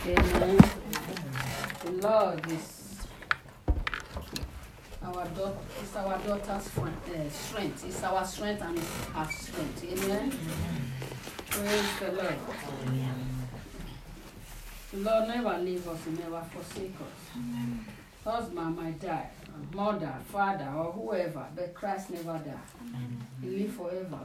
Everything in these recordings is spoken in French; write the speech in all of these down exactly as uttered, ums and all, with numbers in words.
Amen. The Lord is our daughter. It's our daughter's friend, uh, strength. It's our strength and it's our strength. Amen. Praise the Lord. The Lord never leave us, He never forsake us. Amen. Husband might die, mother, father, or whoever, but Christ never died. Amen. He lives forever.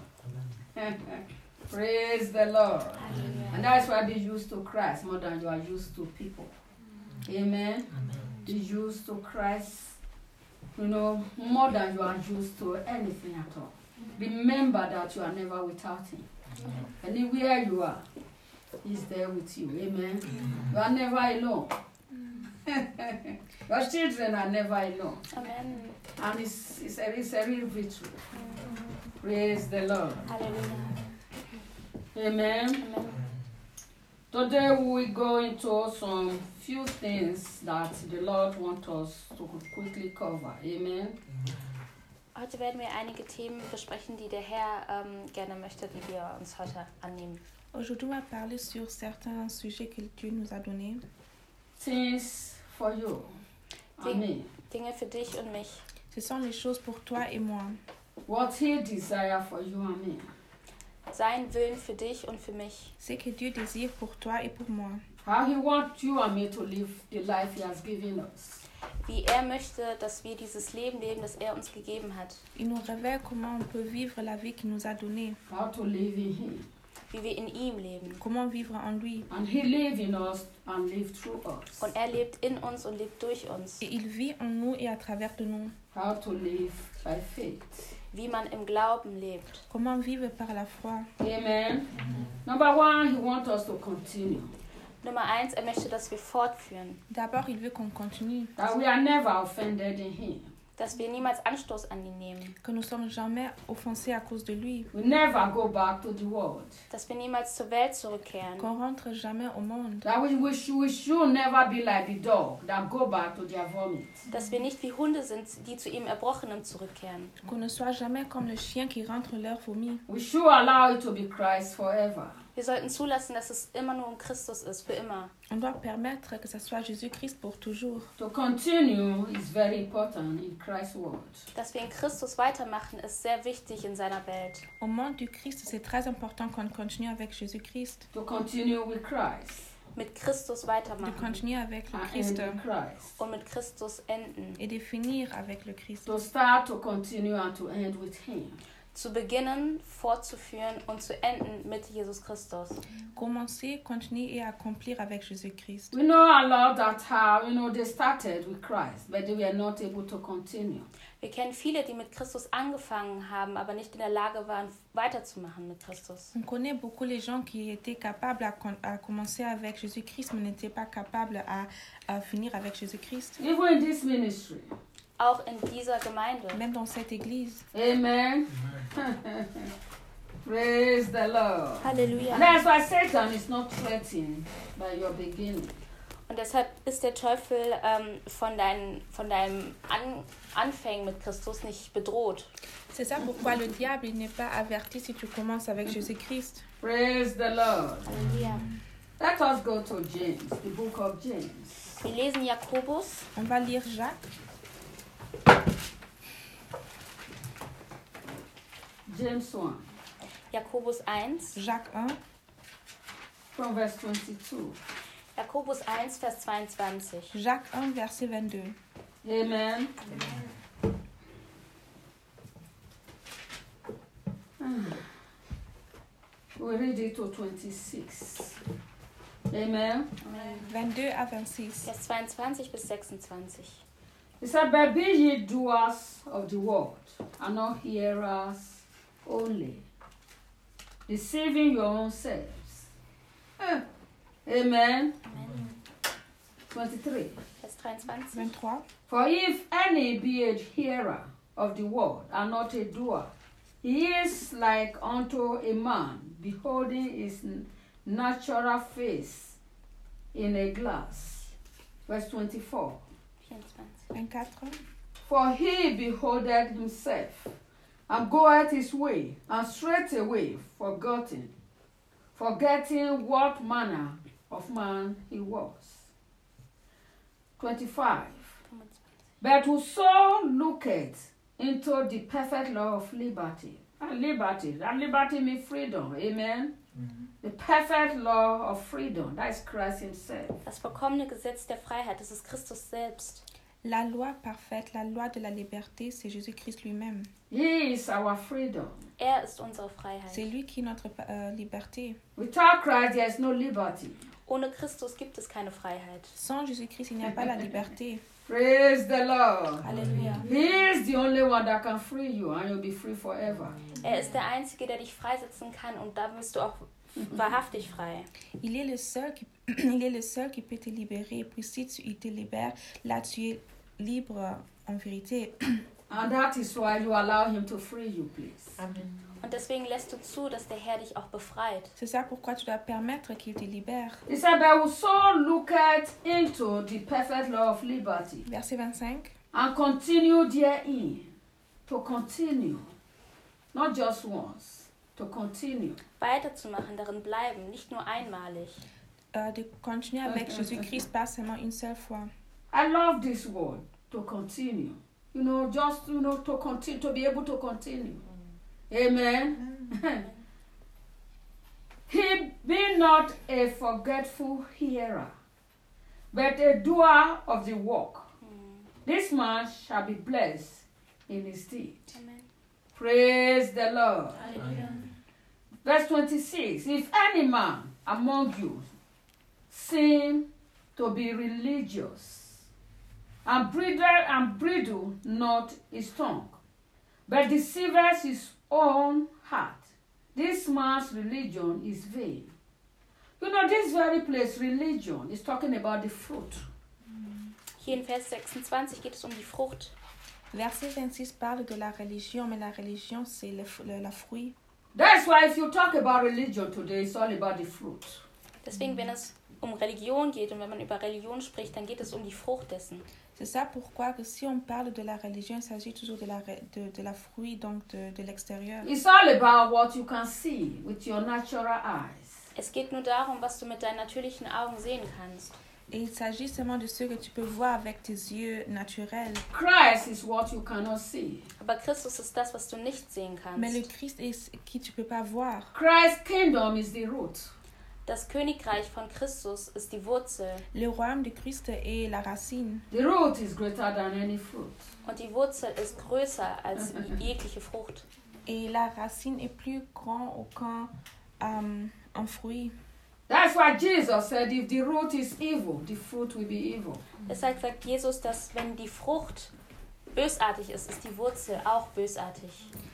Praise the Lord. Amen. And that's why they used to Christ more than you are used to people. Amen. Amen. They used to Christ, you know, more than you are used to anything at all. Remember that you are never without Him. Amen. Anywhere you are, He's there with you. Amen. Amen. You are never alone. Your children are never alone. Amen. And it's, it's, a, it's a real victory. Amen. Praise the Lord. Hallelujah. Amen. Amen. Today we go into some few things that the Lord wants us to quickly cover. Amen. Heute werden wir einige Themen besprechen, die der Herr ähm, gerne möchte, die wir uns heute annehmen. Aujourd'hui, on va parler sur certains sujets que Dieu nous a donnés. Things for you. Amen. Dinge für dich und mich. Ce sont les choses pour toi et moi. What He desire for you and me. Sein Willen für dich und für mich. Ce que Dieu désire pour toi et pour moi. How He wants you and me to live the life He has given us. Wie er möchte, dass wir dieses Leben leben, das er uns gegeben hat. Il nous révèle comment on peut vivre la vie qu'il nous a donnée. How to live in Him. Wie wir in ihm leben. Comment vivre en lui. And He lives in us and lives through us. Und er lebt in uns und lebt durch uns. Et il vit en nous et à travers de nous. How to live by faith. Wie man im Glauben lebt. Comment vivre par la foi. Amen. Number one, He wants us to continue. Nummer eins, er möchte, dass wir fortführen. D'abord, il veut qu'on continue. That we are never offended in Him. Dass wir niemals Anstoß an ihn nehmen. Que nous sommes jamais offensés à cause de lui. We never go back to the world. Dass wir niemals zur Welt zurückkehren. Qu'on rentre jamais au monde. That we, we, should, we should never be like the dog that go back to their vomit. Dass wir nicht wie Hunde sind, die zu ihrem Erbrochenen zurückkehren. Qu'on ne soit jamais comme le chien qui rentre leur vomi. We should allow it to be Christ forever. Wir sollten zulassen, dass es immer nur um Christus ist, für immer. On doit permettre que ce soit Jésus-Christ pour toujours. To continue is very important in Christ's word. Dass wir in Christus weitermachen, ist sehr wichtig in seiner Welt. Au monde du Christ, c'est très important qu'on continue avec Jésus-Christ. To continue with Christ. Mit Christus De weitermachen. continuer avec le And Christ. end with Christ. Und mit Christus enden. Et de finir avec le Christ. To start, to continue, and to end with Him. Zu beginnen, fortzuführen und zu enden mit Jesus Christus. Commencer, continuer et accomplir avec Jésus-Christ. We know a lot that how, you know, they started with Christ, but they were not able to continue. Wir kennen viele, die mit Christus angefangen haben, aber nicht in der Lage waren, weiterzumachen mit Christus. On connaît beaucoup les gens qui étaient capables à, à commencer avec Jésus-Christ, mais n'étaient pas capables à, à finir avec Jésus-Christ. Even in this ministry. Auch in dieser Gemeinde. Même dans cette église. Amen. Praise the Lord. Halleluja. And that's why Satan is not threatened by your beginning. Und deshalb ist der Teufel ähm, von, dein, von deinem An Anfängen mit Christus nicht bedroht. C'est ça pourquoi le diable il n'est pas averti si tu commences avec Jésus-Christ. Praise the Lord. Halleluja. Let us go to James, the book of James. Wir lesen Jakobus. On va lire Jacques. James one. Jakobus eins. Jacques un. From verse twenty-two. Jakobus eins, Vers zweiundzwanzig. Jacques un, verset vingt-deux. Amen. Amen. We read it to twenty-six. Amen. Amen. vingt-deux à vingt-six. Vers zweiundzwanzig bis sechsundzwanzig. He said, but be ye doers of the word, and not hearers only, deceiving your own selves. Eh. Amen. Amen. twenty-three. Vers dreiundzwanzig. vingt-trois. For if any be a hearer of the word, and not a doer, he is like unto a man beholding his natural face in a glass. Verse twenty-four. vierundzwanzig. vingt-quatre. For he beholdeth himself, and goeth his way, and straightway forgotten, forgetting what manner of man he was. twenty-five. But whoso looketh into the perfect law of liberty. And liberty, and liberty means freedom. Amen. Mm-hmm. The perfect law of freedom. That is Christ himself. Das vollkommene Gesetz der Freiheit, das ist Christus selbst. La loi parfaite, la loi de la liberté, c'est Jésus-Christ lui-même. He is our freedom. Er ist unsere Freiheit. C'est lui qui est notre euh, liberté. Without Christ, there is no liberty. Ohne Christus gibt es keine Freiheit. Sans Jésus-Christ, il n'y a pas la liberté. Praise the Lord. Halleluja. He is the only one that can free you and you'll be free forever. Er ist der Einzige, der dich freisetzen kann und da wirst du auch wahrhaftig frei. Il est le seul qui, il est le seul qui peut te libérer. Puis si tu, il te libère, là tu es libre en vérité. And that is why you allow him to free you, please. Amen. Und deswegen lässt du zu, dass der Herr dich auch befreit. C'est ça pourquoi tu dois permettre qu'il te libère. He said, but whoso looketh into the perfect law of liberty. Verset vingt-cinq. And continue therein. To continue. Not just once. To continue. Weiterzumachen, darin bleiben, nicht nur einmalig. Uh, de continuer avec Jésus-Christ, pas seulement une seule fois. I love this word. To continue. You know, just, you know, to continue, to be able to continue. Amen. Amen. He be not a forgetful hearer, but a doer of the work. Mm. This man shall be blessed in his deed. Amen. Praise the Lord. Amen. Verse twenty-six. If any man among you seem to be religious, and bridle and bridle not his tongue, but deceiveth his own heart, this man's religion is vain. You know, this very place, religion, is talking about the fruit. Hier in Vers sechsundzwanzig geht es um die Frucht. Verset vingt-six parle de la religion, mais la religion, c'est le, le, la fruit. That's why if you talk about religion today, it's all about the fruit. Deswegen, wenn es um Religion geht und wenn man über Religion spricht, dann geht es um die Frucht dessen. C'est ça pourquoi que si on parle de la religion, il s'agit toujours de la, de, de la fruit, donc de, de l'extérieur. It's all about what you can see with your natural eyes. Es geht nur darum, was du mit deinen natürlichen Augen sehen kannst. Et il s'agit seulement de ce que tu peux voir avec tes yeux naturels. Christ is what you cannot see. Aber Christus ist das, was du nicht sehen kannst. Mais le Christ est qui tu peux pas voir. Christ's kingdom is the root. Das Königreich von Christus ist die Wurzel. Le royaume de Christ est la racine. The root is greater than any fruit. Und die Wurzel ist größer als jegliche Frucht. Et la racine est plus grand qu'un um, un fruit. That's why Jesus said, if the root is evil, the fruit will be evil. Deshalb sagt Jesus, dass wenn die Frucht bösartig ist, ist die Wurzel auch bösartig.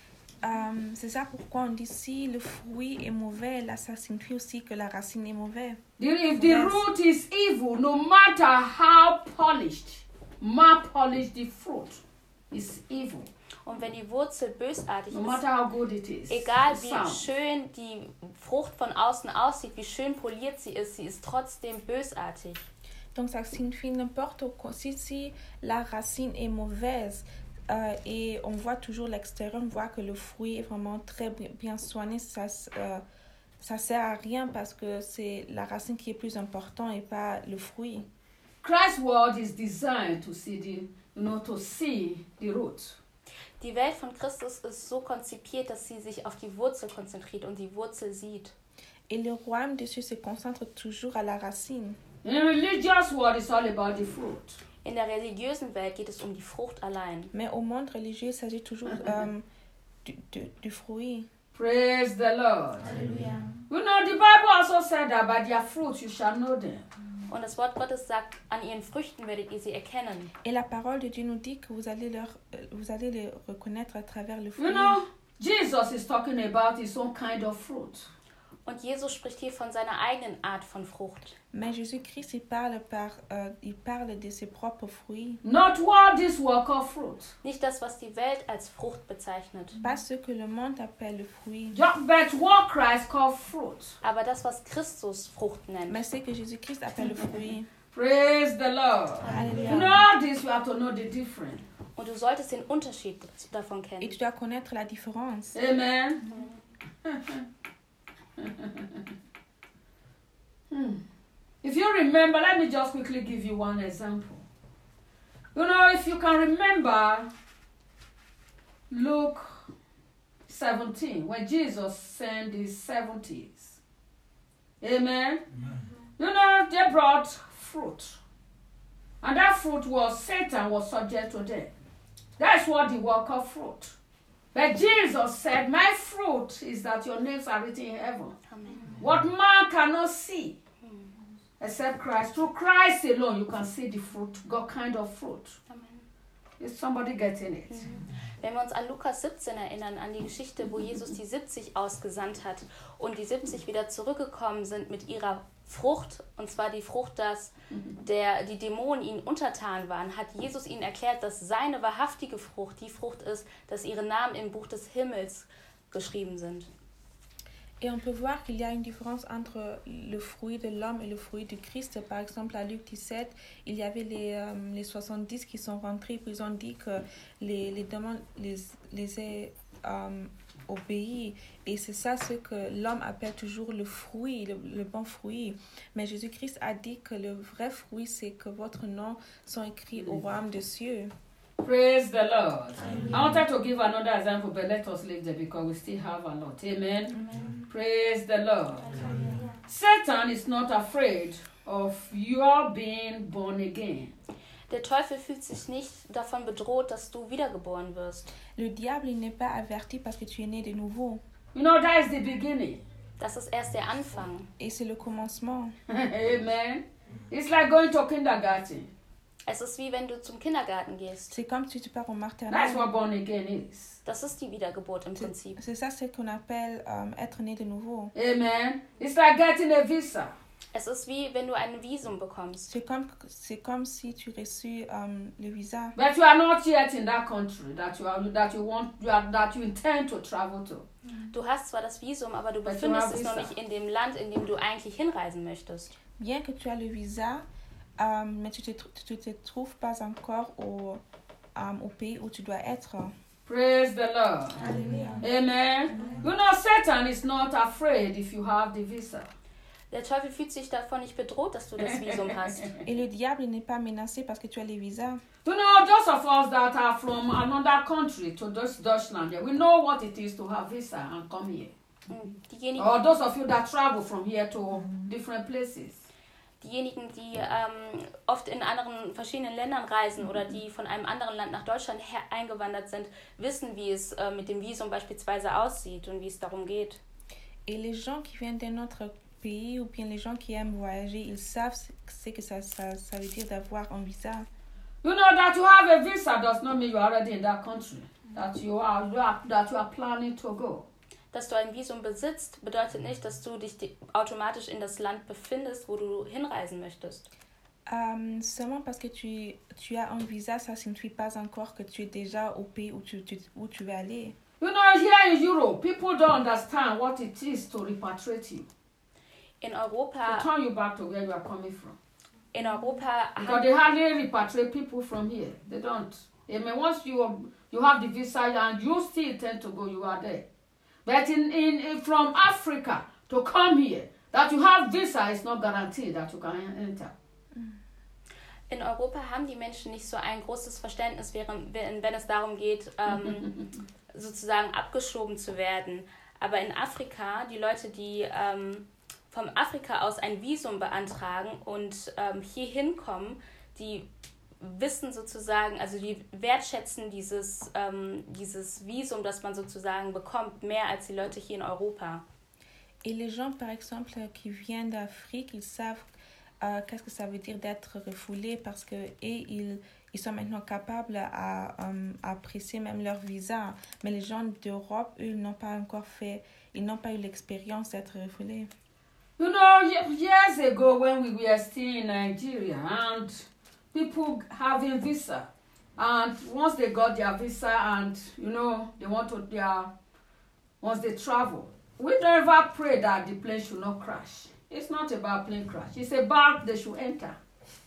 Um, c'est ça pourquoi on dit si le fruit est mauvais, là ça signifie aussi que la racine est mauvaise. If the root is evil, no matter how polished, more polished the fruit is evil. Und wenn die Wurzel bösartig no ist, matter how good it is, egal wie schön die Frucht von außen aussieht, wie schön poliert sie ist, sie ist trotzdem bösartig. Donc ça signifie n'importe quoi. Si, si la racine est mauvaise, Euh, et on voit toujours l'extérieur, on voit que le fruit est vraiment très bien soigné, ça euh, ça sert à rien parce que c'est la racine qui est plus importante et pas le fruit. Christ's word is designed to see the, you know, to see the root. Die Welt von Christus ist so konzipiert, dass sie sich auf die Wurzel konzentriert und die Wurzel sieht. Et le royaume de Dieu se concentre toujours à la racine. In religious world, it's all about the fruit. In der religiösen Welt geht es um die Frucht allein. Mais au monde religieux, il s'agit toujours um, du, du, du fruit. Praise the Lord. Halleluja. You know, the Bible also said that by their fruits you shall know them. Und das Wort Gottes sagt, an ihren Früchten werdet ihr sie erkennen. Et la parole de Dieu nous dit que vous allez, leur, vous allez les reconnaître à travers le fruit. You know, Jesus is talking about his own kind of fruit. Und Jesus spricht hier von seiner eigenen Art von Frucht. Mais Jésus-Christ, il parle, par, euh, il parle de ses propres fruits. Not what this world call fruit. Nicht das, was die Welt als Frucht bezeichnet. Pas ce que le monde appelle le fruit. But what Christ called fruit. Aber das, was Christus Frucht nennt. Mais ce que Jésus-Christ appelle le fruit. Praise the Lord. Hallelujah. You know this, you have to know the difference. Und du solltest den Unterschied davon kennen. Et tu dois connaître la différence. Amen. hmm. you remember, let me just quickly give you one example. You know, if you can remember Luke seventeen, when Jesus sent his seventies. Amen? Amen. You know, they brought fruit. And that fruit was, Satan was subject to them. That's what the work of fruit. But Jesus said, my fruit is that your names are written in heaven. Amen. What man cannot see, except Christ. Through Christ alone, you can see the fruit, God kind of fruit. Amen. Is somebody getting it? Mhm. Wenn wir uns an Lukas siebzehn erinnern, an die Geschichte, wo Jesus die siebzig ausgesandt hat und die siebzig wieder zurückgekommen sind mit ihrer Frucht, und zwar die Frucht, dass der, die Dämonen ihnen untertan waren, hat Jesus ihnen erklärt, dass seine wahrhaftige Frucht die Frucht ist, dass ihre Namen im Buch des Himmels geschrieben sind. Et on peut voir qu'il y a une différence entre le fruit de l'homme et le fruit du Christ. Par exemple, à Luc dix-sept, il y avait les, euh, les soixante-dix qui sont rentrés, puis ils ont dit que les, les démons les, les aient euh, obéis. Et c'est ça ce que l'homme appelle toujours le fruit, le, le bon fruit. Mais Jésus-Christ a dit que le vrai fruit, c'est que votre nom sont écrits au royaume des cieux. Praise the Lord. Amen. I wanted to give another example, but let us leave there because we still have a lot. Amen. Amen. Praise the Lord. Amen. Satan is not afraid of your being born again. Der Teufel fühlt sich nicht davon bedroht, dass du wiedergeboren wirst. Le diable il n'est pas averti parce que tu es né de nouveau. You know, that is the beginning. Das ist erst der Anfang. Et c'est le commencement. Amen. It's like going to kindergarten. Es ist wie wenn du zum Kindergarten gehst. C'est comme si tu pars au maternelle. That's what born again is. Das ist die Wiedergeburt im Prinzip. C'est ça ce qu'on appelle um, être né de nouveau. Amen. It's like getting a visa. Es ist wie wenn du ein Visum bekommst. C'est comme c'est comme si tu reçus um, le visa. But you are not yet in that country that you are that you want you are, that you intend to travel to. Du hast zwar das Visum, aber du But befindest dich noch nicht in dem Land, in dem du eigentlich hinreisen möchtest. Bien que tu as le visa, um, mais tu te tu te trouves pas encore au um, au pays où tu dois être. Praise the Lord. Alléluia. Amen. You know, Satan is not afraid if you have the visa. Der Teufel fühlt sich davon nicht bedroht, dass du das Visum hast. Et le diable n'est pas menacé parce que tu as les visas. You know, those of us that are from another country to this Deutschland, we know what it is to have visa and come here. Diejenigen, Or those of you that travel from here to different places. Diejenigen, die ähm, oft in anderen verschiedenen Ländern reisen oder die von einem anderen Land nach Deutschland her- eingewandert sind, wissen, wie es äh, mit dem Visum beispielsweise aussieht und wie es darum geht. Et les gens qui viennent d'un autre pays ou bien les gens qui aiment voyager, ils savent ce que ça, ça, ça veut dire d'avoir un visa. You know that you have a visa does not mean you are already in that country. That you are, you are that you are planning to go. Dass du ein Visum besitzt, bedeutet nicht, dass du dich di- automatisch in das Land befindest, wo du hinreisen möchtest. Um, seulement parce que tu, tu as un visa, ça ne signifie pas encore que tu es déjà au pays où tu, tu, où tu vas aller. You know, here in Europe, people don't understand what it is to repatriate you. In To Europa, turn you back to where you are coming from. in Europa Because they hardly repatriate people from here. They don't. I mean, once you you have the visa and you still intend to go, you are there. But in, in, in from Africa to come here, that you have visa is not guaranteed that you can enter. In Europa haben die Menschen nicht so ein großes Verständnis, während, wenn wenn es darum geht, ähm, sozusagen abgeschoben zu werden. Aber in Afrika, die Leute, die ähm, vom Afrika aus ein Visum beantragen und ähm, hier hinkommen, die wissen sozusagen, also die wertschätzen dieses, ähm, dieses Visum, das man sozusagen bekommt, mehr als die Leute hier in Europa. Et les gens, par exemple, qui viennent d'Afrique, ils savent euh, qu'est-ce que ça veut dire d'être refoulé parce que et ils, ils sont maintenant capables à, um, à apprécier même leur visa. Mais les gens d'Europe, eux, ils n'ont pas encore fait, ils n'ont pas eu l'expérience d'être refoulés. You know, ye- years ago when we were still in Nigeria and people having visa, and once they got their visa and, you know, they want to, their, once they travel, we never pray that the plane should not crash. It's not about plane crash. It's about they should enter.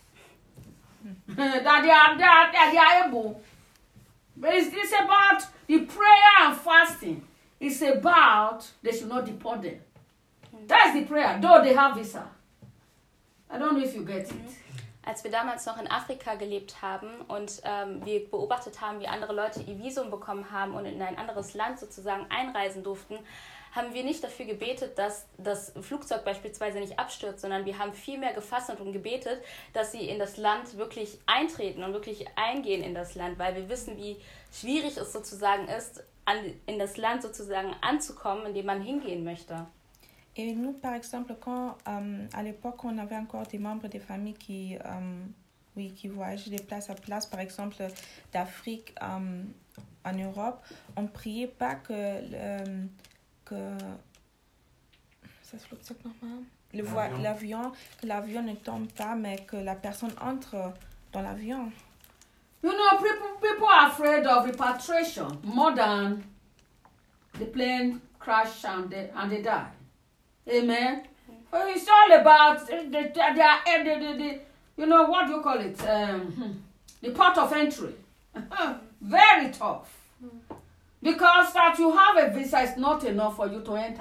that they are, they are, that they are able. But it's, it's about the prayer and fasting. It's about they should not deport them. That's the prayer, though they have visa. don't know if you get it. Als wir damals noch in Afrika gelebt haben und ähm, wir beobachtet haben, wie andere Leute ihr Visum bekommen haben und in ein anderes Land sozusagen einreisen durften, haben wir nicht dafür gebetet, dass das Flugzeug beispielsweise nicht abstürzt, sondern wir haben viel mehr gefastet und gebetet, dass sie in das Land wirklich eintreten und wirklich eingehen in das Land, weil wir wissen, wie schwierig es sozusagen ist, an, in das Land sozusagen anzukommen, in dem man hingehen möchte. Et nous, par exemple, quand euh, à l'époque, on avait encore des membres des familles qui, euh, oui, qui voyageaient de place à place, par exemple d'Afrique euh, en Europe, on ne priait pas que, euh, que ça se flotte normal, le vo- l'avion, que l'avion ne tombe pas, mais que la personne entre dans l'avion. You know, people, people are afraid of repatriation more than the plane crash and they, and they die. Amen. Well, it's all about the, the, the, the, the, the, you know, what do you call it? Um, the port of entry. Very tough. Because that you have a visa is not enough for you to enter.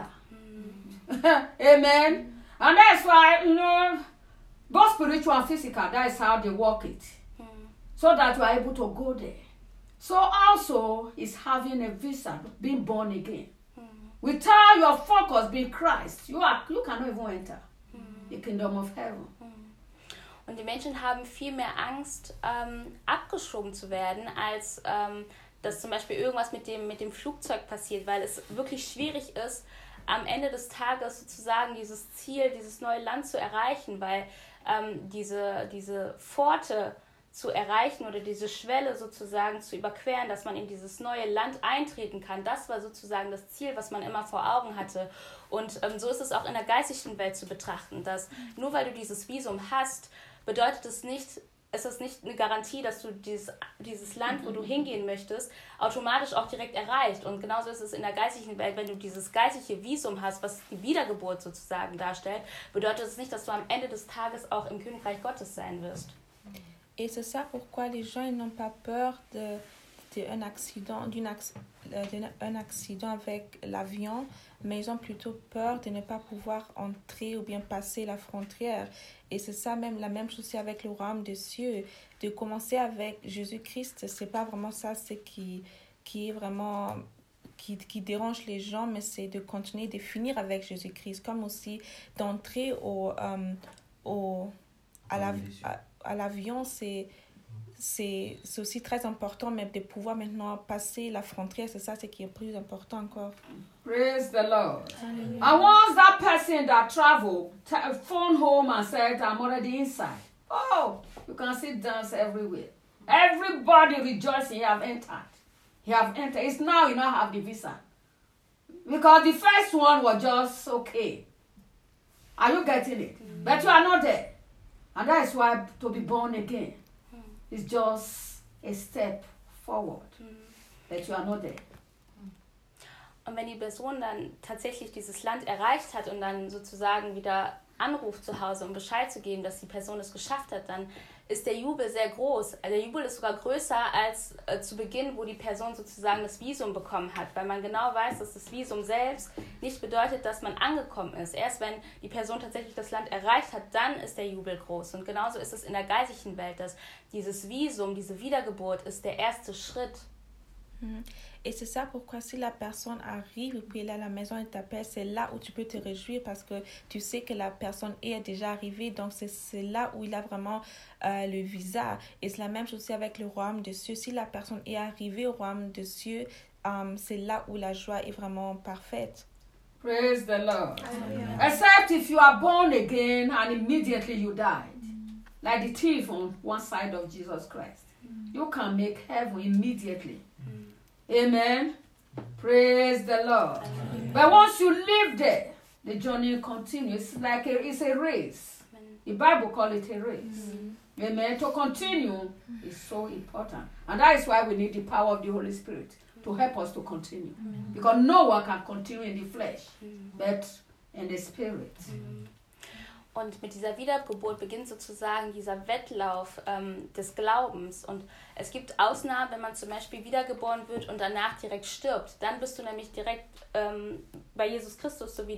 Amen. And that's why, you know, both spiritual and physical, that is how they work it. So that you are able to go there. So also is having a visa, being born again. Without your focus being Christ, you are you cannot even enter mm. the kingdom of heaven. Und die Menschen haben viel mehr Angst, ähm, abgeschoben zu werden, als ähm, dass zum Beispiel irgendwas mit dem, mit dem Flugzeug passiert, weil es wirklich schwierig ist, am Ende des Tages sozusagen dieses Ziel, dieses neue Land zu erreichen, weil ähm, diese, diese Pforte zu erreichen oder diese Schwelle sozusagen zu überqueren, dass man in dieses neue Land eintreten kann. Das war sozusagen das Ziel, was man immer vor Augen hatte. Und ähm, so ist es auch in der geistigen Welt zu betrachten, dass nur weil du dieses Visum hast, bedeutet es nicht, es ist nicht eine Garantie, dass du dieses, dieses Land, wo du hingehen möchtest, automatisch auch direkt erreicht. Und genauso ist es in der geistigen Welt, wenn du dieses geistliche Visum hast, was die Wiedergeburt sozusagen darstellt, bedeutet es nicht, dass du am Ende des Tages auch im Königreich Gottes sein wirst. Et c'est ça pourquoi les gens ils n'ont pas peur de, de un accident, d'une ac- d'un accident avec l'avion, mais ils ont plutôt peur de ne pas pouvoir entrer ou bien passer la frontière. Et c'est ça même, la même chose aussi avec le royaume des cieux. De commencer avec Jésus-Christ, c'est pas vraiment ça ce qui, qui est vraiment... Qui, qui dérange les gens, mais c'est de continuer, de finir avec Jésus-Christ, comme aussi d'entrer au, euh, au, à la... À, à l'avion, c'est, c'est, c'est aussi très important, mais de pouvoir maintenant passer la frontière, c'est ça ce qui est plus important encore. Praise the Lord. Hallelujah. And once that person that traveled t- phoned home and said, I'm already inside. Oh, you can see dance everywhere. Everybody rejoicing, he have entered. He have entered. It's now you now have the visa. Because the first one was just okay. Are you getting it? Mm. But you are not there. And that is why to be born again mm. is just a step forward. Mm. That you are not there. Und wenn die Person dann tatsächlich dieses Land erreicht hat und dann sozusagen wieder anruft zu Hause, um Bescheid zu geben, dass die Person es geschafft hat, dann ist der Jubel sehr groß. Der Jubel ist sogar größer als äh, zu Beginn, wo die Person sozusagen das Visum bekommen hat, weil man genau weiß, dass das Visum selbst nicht bedeutet, dass man angekommen ist. Erst wenn die Person tatsächlich das Land erreicht hat, dann ist der Jubel groß. Und genauso ist es in der geistlichen Welt, dass dieses Visum, diese Wiedergeburt ist der erste Schritt. Et c'est ça pourquoi si la personne arrive et puis elle est à la maison et t'appelle, c'est là où tu peux te réjouir parce que tu sais que la personne est déjà arrivée. Donc c'est, c'est là où il a vraiment euh, le visa. Et c'est la même chose aussi avec le royaume des cieux. Si la personne est arrivée au royaume des cieux, um, c'est là où la joie est vraiment parfaite. Praise the Lord. Hallelujah. Except if you are born again and immediately you died. Mm. Like the thief on one side of Jesus Christ. Mm. You can make heaven immediately. Amen. Praise the Lord. Amen. But once you live there, the journey continues. It's like a, it's a race. Amen. The Bible calls it a race. Mm-hmm. Amen. To continue is so important. And that is why we need the power of the Holy Spirit to help us to continue. Amen. Because no one can continue in the flesh, mm-hmm. but in the spirit. Mm-hmm. Und mit dieser Wiedergeburt beginnt sozusagen dieser Wettlauf ähm, des Glaubens. Und es gibt Ausnahmen, wenn man zum Beispiel wiedergeboren wird und danach direkt stirbt. Dann bist du nämlich direkt ähm, bei Jesus Christus, so wie der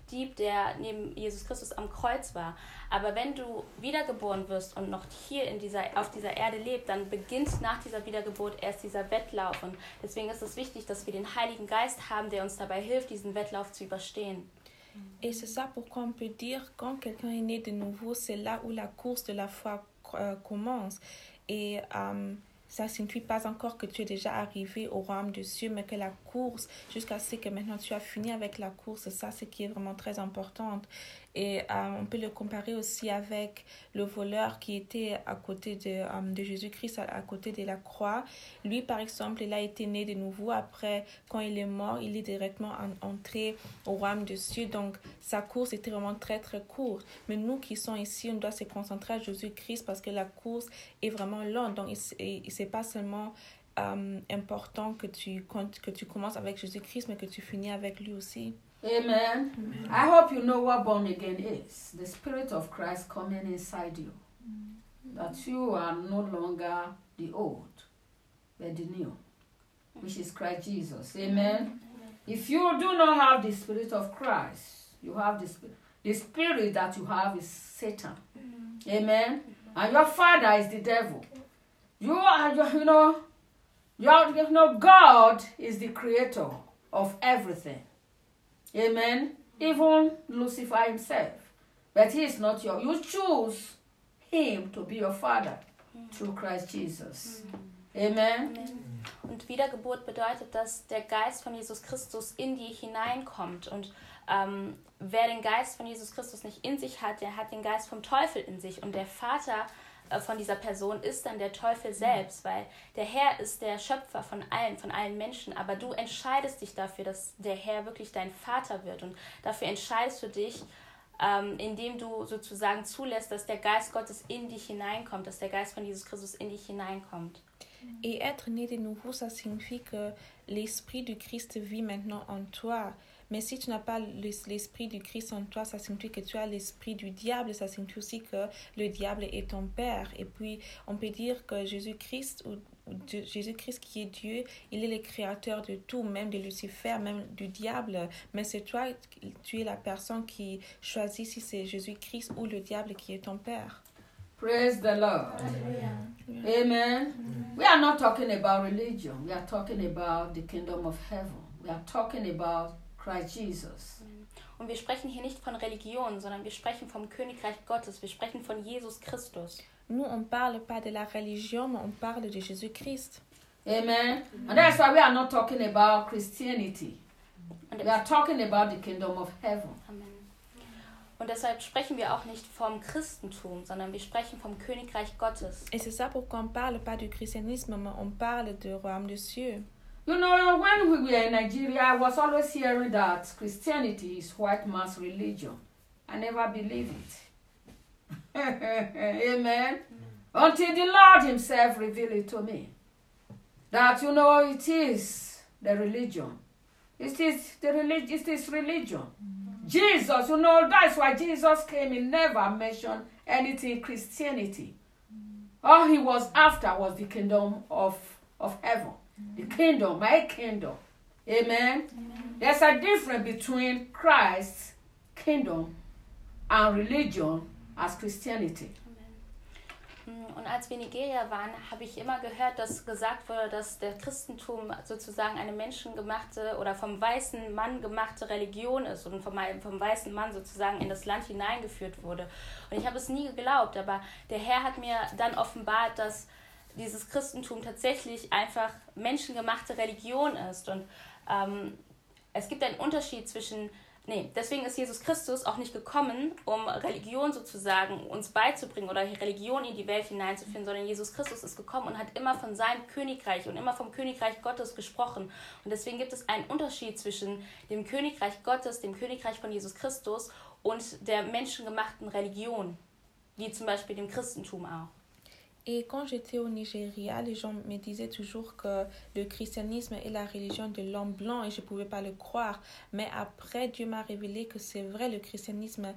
Dieb, der neben Jesus Christus am Kreuz war. Aber wenn du wiedergeboren wirst und noch hier in dieser, auf dieser Erde lebst, dann beginnt nach dieser Wiedergeburt erst dieser Wettlauf. Und deswegen ist es wichtig, dass wir den Heiligen Geist haben, der uns dabei hilft, diesen Wettlauf zu überstehen. Et c'est ça pourquoi on peut dire quand quelqu'un est né de nouveau, c'est là où la course de la foi euh, commence. Et euh, ça ne signifie pas encore que tu es déjà arrivé au royaume des cieux, mais que la course, jusqu'à ce que maintenant tu as fini avec la course, ça c'est qui est vraiment très important. Et euh, on peut le comparer aussi avec le voleur qui était à côté de, um, de Jésus-Christ, à, à côté de la croix. Lui, par exemple, il a été né de nouveau. Après, quand il est mort, il est directement en, entré au royaume des cieux. Donc, sa course était vraiment très, très courte. Mais nous qui sommes ici, on doit se concentrer à Jésus-Christ parce que la course est vraiment longue. Donc, ce n'est pas seulement um, important que tu, que tu commences avec Jésus-Christ, mais que tu finis avec lui aussi. Amen. Amen. I hope you know what born again is. The Spirit of Christ coming inside you. Mm. That you are no longer the old, but the new, which is Christ Jesus. Amen. Amen. If you do not have the Spirit of Christ, you have the Spirit. The spirit that you have is Satan. Mm. Amen. And your father is the devil. You are, you know, you, are, you know, God is the creator of everything. Amen. Even Lucifer himself. But he is not your. You choose him to be your father mm. through Christ Jesus. Mm. Amen. Amen. Und Wiedergeburt bedeutet, dass der Geist von Jesus Christus in dir hineinkommt. Und ähm, wer den Geist von Jesus Christus nicht in sich hat, der hat den Geist vom Teufel in sich. Und der Vater von dieser Person ist dann der Teufel selbst, weil der Herr ist der Schöpfer von allen, von allen Menschen, aber du entscheidest dich dafür, dass der Herr wirklich dein Vater wird und dafür entscheidest du dich, ähm, indem du sozusagen zulässt, dass der Geist Gottes in dich hineinkommt, dass der Geist von Jesus Christus in dich hineinkommt. Et être né de nouveau, ça signifie que l'Esprit du Christ vit maintenant en toi. Mais si tu n'as pas l'esprit du Christ en toi, ça signifie que tu as l'esprit du diable. Ça signifie aussi que le diable est ton père. Et puis, on peut dire que Jésus-Christ, ou Jésus-Christ qui est Dieu, il est le créateur de tout, même de Lucifer, même du diable. Mais c'est toi, tu es la personne qui choisit si c'est Jésus-Christ ou le diable qui est ton père. Praise the Lord. Amen. Amen. We are not talking about religion. We are talking about the kingdom of heaven. We are talking about Christ Jesus. Und wir sprechen hier nicht von Religion, sondern wir sprechen vom Königreich Gottes. Wir sprechen von Jesus Christus. Nous, on parle pas de la religion, mais on parle de Jésus-Christ. Amen. And that's why we are not talking about Christianity. We are talking about the kingdom of heaven. Amen. Und deshalb sprechen wir auch nicht vom Christentum, sondern wir sprechen vom Königreich Gottes. Et c'est ça pourquoi on parle pas du christianisme, mais on parle du royaume des cieux. You know, when we were in Nigeria, I was always hearing that Christianity is white man's religion. I never believed it. Amen. Mm. Until the Lord himself revealed it to me. That, you know, it is the religion. It is the religion. It is religion. Mm. Jesus, you know, that's why Jesus came. He never mentioned anything Christianity. Mm. All he was after was the kingdom of, of heaven. The kingdom, my kingdom. Amen? Amen. There's a difference between Christ's kingdom and religion as Christianity. Amen. Und als wir in Nigeria waren, habe ich immer gehört, dass gesagt wurde, dass der Christentum sozusagen eine menschengemachte oder vom weißen Mann gemachte Religion ist und vom, vom weißen Mann sozusagen in das Land hineingeführt wurde. Und ich habe es nie geglaubt, aber der Herr hat mir dann offenbart, dass dieses Christentum tatsächlich einfach menschengemachte Religion ist. Und ähm, es gibt einen Unterschied zwischen, nee, deswegen ist Jesus Christus auch nicht gekommen, um Religion sozusagen uns beizubringen oder Religion in die Welt hineinzuführen, sondern Jesus Christus ist gekommen und hat immer von seinem Königreich und immer vom Königreich Gottes gesprochen. Und deswegen gibt es einen Unterschied zwischen dem Königreich Gottes, dem Königreich von Jesus Christus und der menschengemachten Religion, wie zum Beispiel dem Christentum auch. Et quand j'étais au Nigeria, les gens me disaient toujours que le christianisme est la religion de l'homme blanc et je ne pouvais pas le croire. Mais après, Dieu m'a révélé que c'est vrai, le christianisme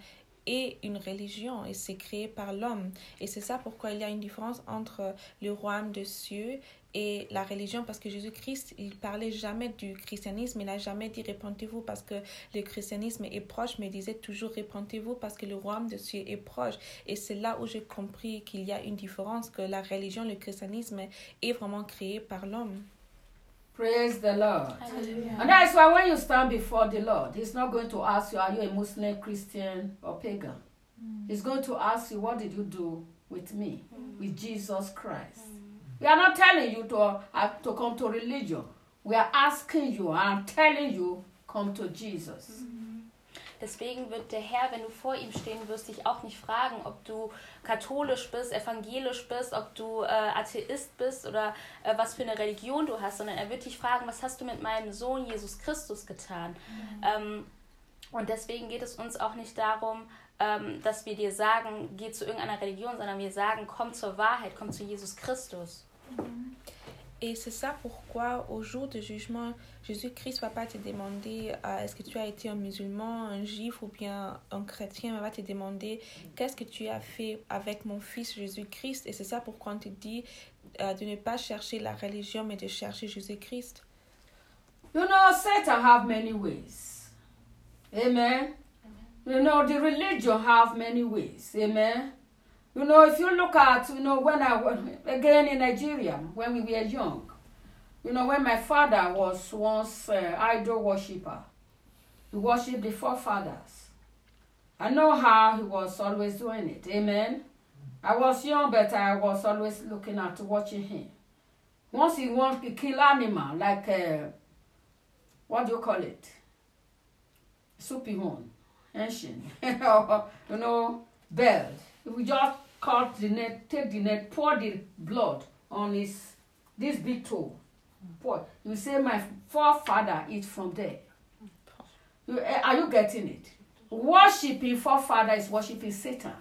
est une religion et c'est créé par l'homme. Et c'est ça pourquoi il y a une différence entre le royaume des cieux et la religion, parce que Jésus-Christ, il parlait jamais du christianisme, il n'a jamais dit répentez-vous parce que le christianisme est proche, mais il disait toujours répentez-vous parce que le royaume des cieux est proche. Et c'est là où j'ai compris qu'il y a une différence, que la religion, le christianisme est vraiment créé par l'homme. Praise the Lord. Hallelujah. And that is why when you stand before the Lord, He's not going to ask you, are you a Muslim, Christian, or pagan? Mm. He's going to ask you, what did you do with me, mm. with Jesus Christ? Mm. We are not telling you to, uh, to come to religion. We are asking you and telling you, come to Jesus. Mm. Deswegen wird der Herr, wenn du vor ihm stehen wirst, dich auch nicht fragen, ob du katholisch bist, evangelisch bist, ob du äh, Atheist bist oder äh, was für eine Religion du hast, sondern er wird dich fragen, was hast du mit meinem Sohn Jesus Christus getan? Mhm. Ähm, und deswegen geht es uns auch nicht darum, ähm, dass wir dir sagen, geh zu irgendeiner Religion, sondern wir sagen, komm zur Wahrheit, komm zu Jesus Christus. Mhm. Et c'est ça pourquoi, au jour du jugement, Jésus-Christ ne va pas te demander euh, est-ce que tu as été un musulman, un juif ou bien un chrétien, mais va te demander qu'est-ce que tu as fait avec mon fils Jésus-Christ. Et c'est ça pourquoi on te dit euh, de ne pas chercher la religion, mais de chercher Jésus-Christ. You know, Satan have many ways. Amen. Amen. You know, the religion have many ways. Amen. You know, if you look at, you know, when I, again in Nigeria, when we were young, you know, when my father was once uh, idol worshipper, he worshipped the forefathers. I know how he was always doing it, amen? I was young, but I was always looking at, watching him. Once he wanted to kill animal, like, uh, what do you call it? Soupy horn, ancient, you know, bell. We just cut the net, take the net, pour the blood on his, this big toe. Pour. You say, my forefather is from there. You, are you getting it? Worshipping forefather is worshipping Satan.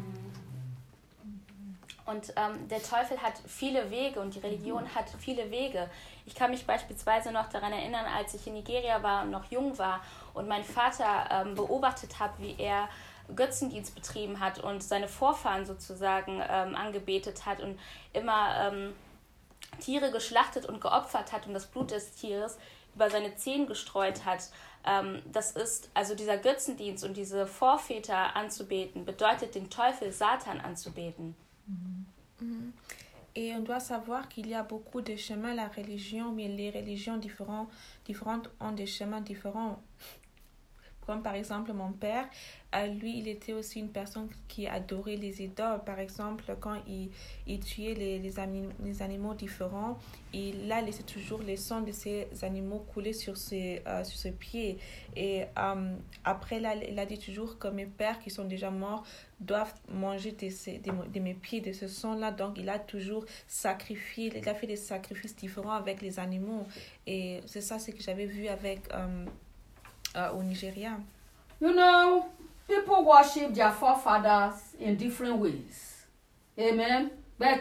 Und ähm, der Teufel hat viele Wege und die Religion hat viele Wege. Ich kann mich beispielsweise noch daran erinnern, als ich in Nigeria war und noch jung war und mein Vater ähm, beobachtet hat, wie er Götzendienst betrieben hat und seine Vorfahren sozusagen ähm, angebetet hat und immer ähm, Tiere geschlachtet und geopfert hat und das Blut des Tieres über seine Zehen gestreut hat. Ähm, das ist, also dieser Götzendienst und diese Vorväter anzubeten, bedeutet den Teufel, Satan anzubeten. Mhm. Et on doit savoir qu'il y a beaucoup de chemins, la religion, mais les religions différentes, différentes ont des chemins différents. Comme par exemple mon père, euh, lui, il était aussi une personne qui adorait les idoles. Par exemple, quand il, il tuait les, les, anim, les animaux différents, il a laissé toujours les sangs de ces animaux couler sur ses, euh, sur ses pieds. Et euh, après, là, il a dit toujours que mes pères qui sont déjà morts doivent manger de, ces, de, de mes pieds, de ce sang-là. Donc, il a toujours sacrifié, il a fait des sacrifices différents avec les animaux. Et c'est ça ce que j'avais vu avec... Euh, Uh, au Nigeria. You know, people worship their forefathers in different ways. Amen. But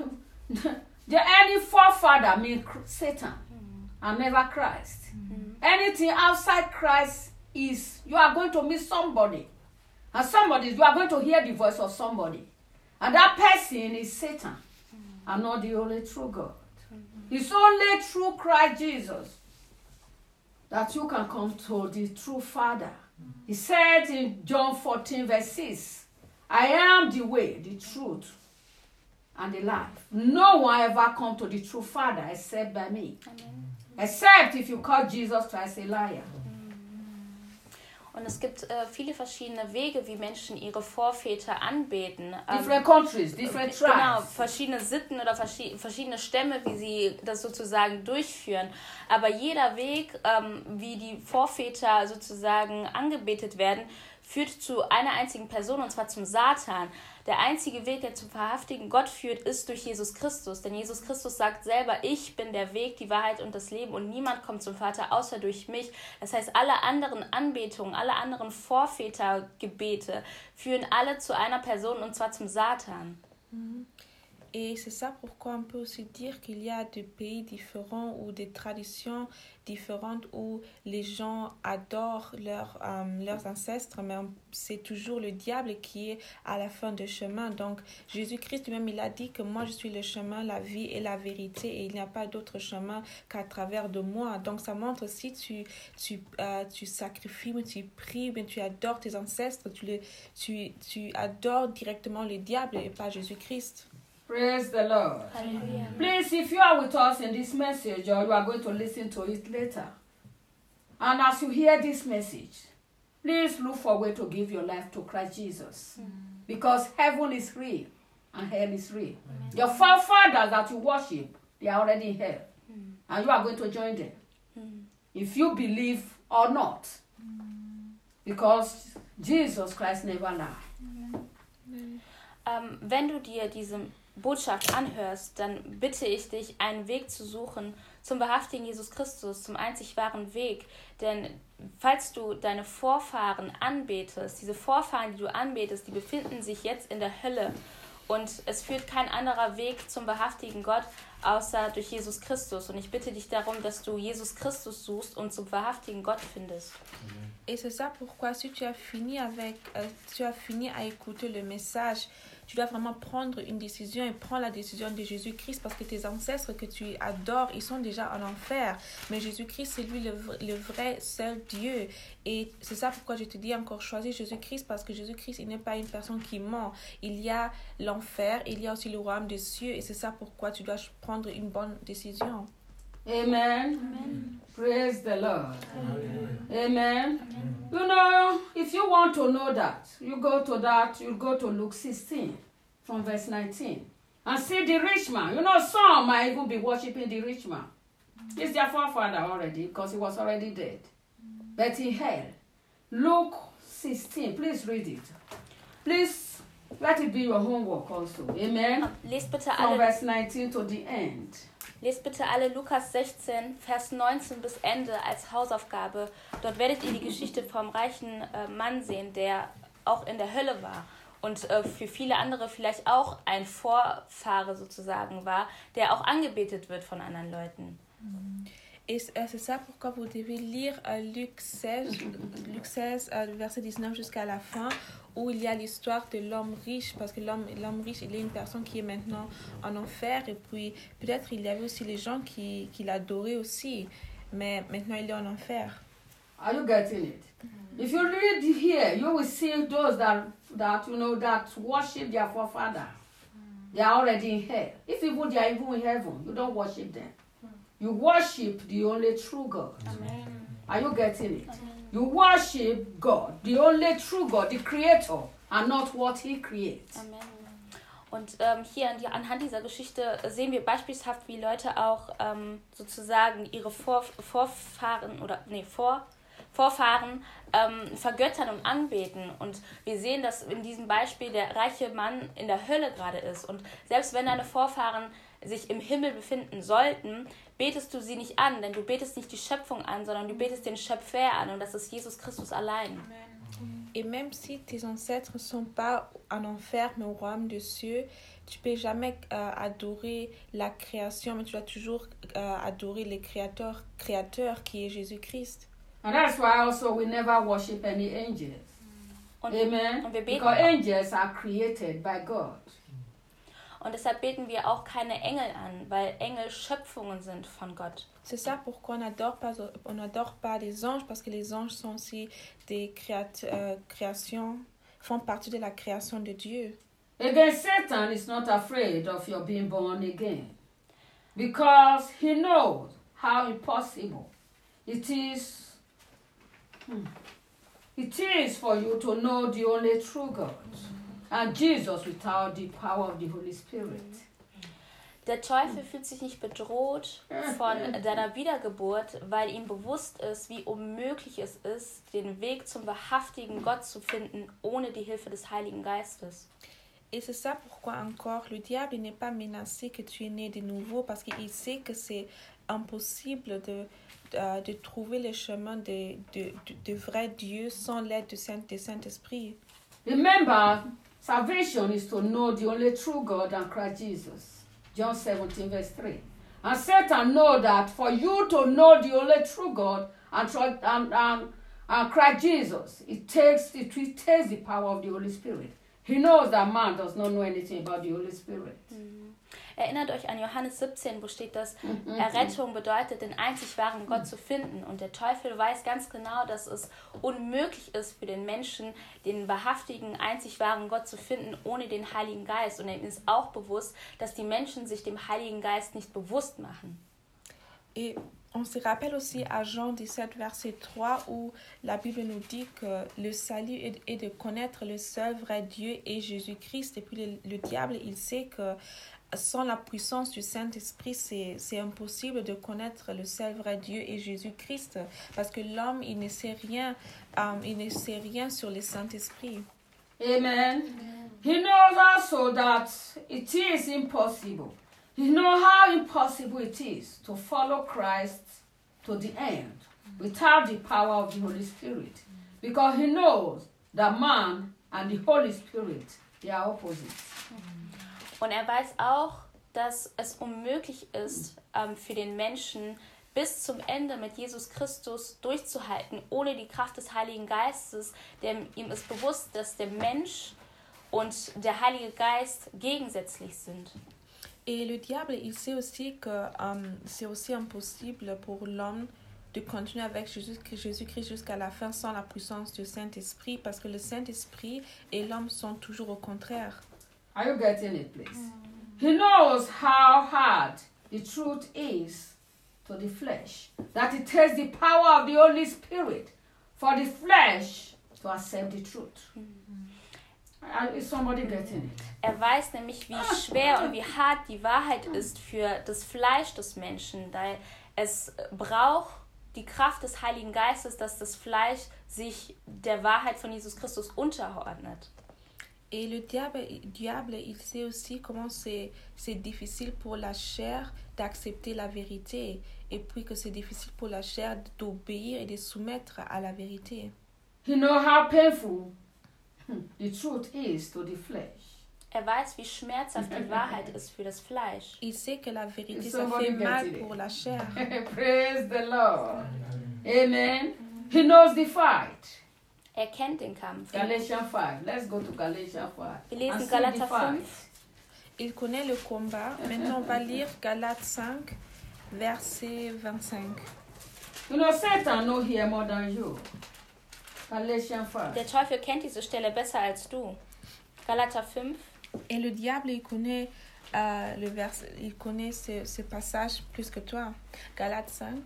the any forefather means Satan mm-hmm. and never Christ. Mm-hmm. Anything outside Christ is you are going to meet somebody. And somebody, you are going to hear the voice of somebody. And that person is Satan mm-hmm. and not the only true God. Mm-hmm. It's only through Christ Jesus that you can come to the true Father. Mm-hmm. He said in John fourteen verse six, I am the way, the truth, and the life. No one ever come to the true Father except by me. Amen. Except if you call Jesus Christ a liar. Und es gibt äh, viele verschiedene Wege, wie Menschen ihre Vorväter anbeten. Different ähm, countries, different tribes. Genau, verschiedene Sitten oder verschi- verschiedene Stämme, wie sie das sozusagen durchführen. Aber jeder Weg, ähm, wie die Vorväter sozusagen angebetet werden, führt zu einer einzigen Person, und zwar zum Satan. Der einzige Weg, der zum wahrhaftigen Gott führt, ist durch Jesus Christus. Denn Jesus Christus sagt selber, ich bin der Weg, die Wahrheit und das Leben und niemand kommt zum Vater außer durch mich. Das heißt, alle anderen Anbetungen, alle anderen Vorvätergebete führen alle zu einer Person, und zwar zum Satan. Et c'est ça pourquoi on peut aussi dire qu'il y a des pays différents ou des traditions différentes où les gens adorent leur, euh, leurs ancêtres, mais c'est toujours le diable qui est à la fin du chemin. Donc Jésus-Christ lui-même, il a dit que moi je suis le chemin, la vie et la vérité et il n'y a pas d'autre chemin qu'à travers de moi. Donc ça montre si tu, tu, euh, tu sacrifies, tu pries, mais tu adores tes ancêtres, tu, le, tu, tu adores directement le diable et pas Jésus-Christ. Praise the Lord. Hallelujah. Please, if you are with us in this message or you are going to listen to it later, and as you hear this message, please look for a way to give your life to Christ Jesus. Mm. Because heaven is real and hell is real. Amen. Your forefathers that you worship, they are already in hell. Mm. And you are going to join them. Mm. If you believe or not. Mm. Because Jesus Christ never lied. Mm. Um, wenn du dir diese Botschaft anhörst, dann bitte ich dich, einen Weg zu suchen zum wahrhaftigen Jesus Christus, zum einzig wahren Weg. Denn falls du deine Vorfahren anbetest, diese Vorfahren, die du anbetest, die befinden sich jetzt in der Hölle. Und es führt kein anderer Weg zum wahrhaftigen Gott, außer durch Jesus Christus. Und ich bitte dich darum, dass du Jesus Christus suchst und zum wahrhaftigen Gott findest. Et c'est ça pourquoi si tu as fini avec, euh, tu as fini à écouter le message, tu dois vraiment prendre une décision et prendre la décision de Jésus-Christ parce que tes ancêtres que tu adores, ils sont déjà en enfer. Mais Jésus-Christ, c'est lui le, le vrai seul Dieu. Et c'est ça pourquoi je te dis encore, choisis Jésus-Christ parce que Jésus-Christ, il n'est pas une personne qui ment. Il y a l'enfer, il y a aussi le royaume des cieux et c'est ça pourquoi tu dois prendre une bonne décision. Amen. Amen. Praise the Lord. Amen. Amen. Amen. You know, if you want to know that, you go to that, you go to Luke sixteen from verse nineteen and see the rich man. You know, some might even be worshiping the rich man. He's their forefather already because he was already dead. But he had Luke sixteen. Please read it. Please let it be your homework also. Amen. Lest bitte From alle, verse nineteen to the end. lest bitte alle Lukas sechzehn, Vers neunzehn bis Ende als Hausaufgabe. Dort werdet ihr die Geschichte vom reichen äh, Mann sehen, der auch in der Hölle war. Und äh, für viele andere vielleicht auch ein Vorfahre sozusagen war, der auch angebetet wird von anderen Leuten. Et c'est ça pourquoi vous devez lire euh, Luc seize, Luc seize euh, verset dix-neuf jusqu'à la fin, où il y a l'histoire de l'homme riche, parce que l'homme, l'homme riche, il est une personne qui est maintenant en enfer, et puis peut-être il y avait aussi les gens qui, qui l'adoraient aussi, mais maintenant il est en enfer. Are you getting it? Mm-hmm. If you read here, you will see those that, that you know, that worship their forefather. Mm-hmm. They are already in hell. If even they are even in heaven, you don't worship them. You worship the only true God. Amen. Are you getting it? Amen. You worship God, the only true God, the Creator, and not what He creates. Amen. Und ähm, hier an die, anhand dieser Geschichte sehen wir beispielhaft, wie Leute auch ähm, sozusagen ihre Vor, Vorfahren oder nee, Vor, Vorfahren ähm, vergöttern und anbeten. Und wir sehen, dass in diesem Beispiel der reiche Mann in der Hölle gerade ist. Und selbst wenn deine Vorfahren sich im Himmel befinden sollten, betest du sie nicht an, denn du betest nicht die Schöpfung an, sondern du betest den Schöpfer an und das ist Jesus Christus allein. Et même si tes ancêtres ne sont pas en enfer mais au royaume des cieux, tu peux jamais euh, adorer la création, mais tu dois toujours euh, adorer le créateur, créateur qui est Jésus-Christ. And that's why also we never worship any angels. Und, Amen. Und wir beten Because angels are created by God. Und deshalb beten wir auch keine Engel an, weil Engel Schöpfungen sind von Gott. C'est ça pourquoi on n'adore pas, on n'adore pas les anges, parce que les anges sont aussi des créat- euh, créations, font partie de la création de Dieu. Again, Satan is not afraid of your being born again, because he knows how impossible it is. Hmm, it is for you to know the only true God. And Jesus without the power of the Holy Spirit. Der Teufel fühlt sich nicht bedroht von deiner Wiedergeburt, weil ihm bewusst ist, wie unmöglich es ist, den Weg zum wahrhaftigen Gott zu finden, ohne die Hilfe des Heiligen Geistes. Et c'est ça pourquoi encore le diable n'est pas menacé que tu es né de nouveau, parce qu'il sait que c'est impossible de, de, de trouver le chemin de, de, de, de vrai Dieu sans l'aide du Saint, du Saint-Esprit. Remember, salvation is to know the only true God and Christ Jesus. John seventeen, verse three. And Satan know that for you to know the only true God and, and, and, and Christ Jesus, it takes, it, it takes the power of the Holy Spirit. He knows that man does not know anything about the Holy Spirit. Mhm. Erinnert euch an Johannes siebzehn, wo steht, dass Errettung bedeutet, den einzig wahren Gott zu finden. Und der Teufel weiß ganz genau, dass es unmöglich ist für den Menschen, den wahrhaftigen, einzig wahren Gott zu finden, ohne den Heiligen Geist. Und ihm ist auch bewusst, dass die Menschen sich dem Heiligen Geist nicht bewusst machen. Et on se rappelle aussi à Jean dix-sept, verset trois, où la Bible nous dit que le salut est, est de connaître le seul vrai Dieu et Jésus-Christ. Et puis le, le diable, il sait que sans la puissance du Saint-Esprit, c'est, c'est impossible de connaître le seul vrai Dieu et Jésus-Christ. Parce que l'homme, il ne sait rien, um, il ne sait rien sur le Saint-Esprit. Amen. Amen. He knows also that it is impossible. He knows how impossible it is to follow Christ to the end without the power of the Holy Spirit. Because he knows that man and the Holy Spirit, they are opposites. Und er weiß auch, dass es unmöglich ist, ähm, für den Menschen bis zum Ende mit Jesus Christus durchzuhalten, ohne die Kraft des Heiligen Geistes. Denn ihm ist bewusst, dass der Mensch und der Heilige Geist gegensätzlich sind. Et le diable, il sait aussi que um, c'est aussi impossible pour l'homme de continuer avec Jésus, Jésus-Christ jusqu'à la fin sans la puissance du Saint-Esprit, parce que le Saint-Esprit et l'homme sont toujours au contraire. Are you getting it, please? Mm. He knows how hard the truth is to the flesh, that it takes the power of the Holy Spirit for the flesh to accept the truth. Mm. Is somebody getting it? Er weiß nämlich, wie schwer und wie hart die Wahrheit ist für das Fleisch des Menschen, weil es braucht die Kraft des Heiligen Geistes, dass das Fleisch sich der Wahrheit von Jesus Christus unterordnet. Et le diable, diable, il sait aussi comment c'est, c'est difficile pour la chair d'accepter la vérité, et puis que c'est difficile pour la chair d'obéir et de soumettre à la vérité. He knows how painful the truth is to the flesh. Er weiß, wie schmerzhaft die Wahrheit ist für das Fleisch. Il sait que la vérité, ça fait mal pour la chair. Praise the Lord. Amen. He knows the fight. Er kennt den Kampf. Galatians five. Let's go to Galatians five. Wir lesen Galater fünf. Il connaît le combat. Maintenant, on va lire Galates cinq, verset vingt-cinq. You know, Satan knows here more than you. Galatians five. Der Teufel kennt diese Stelle besser als du. Galater fünf. Et le diable, il connaît, euh, le vers, il connaît ce, ce passage plus que toi. Galates cinq.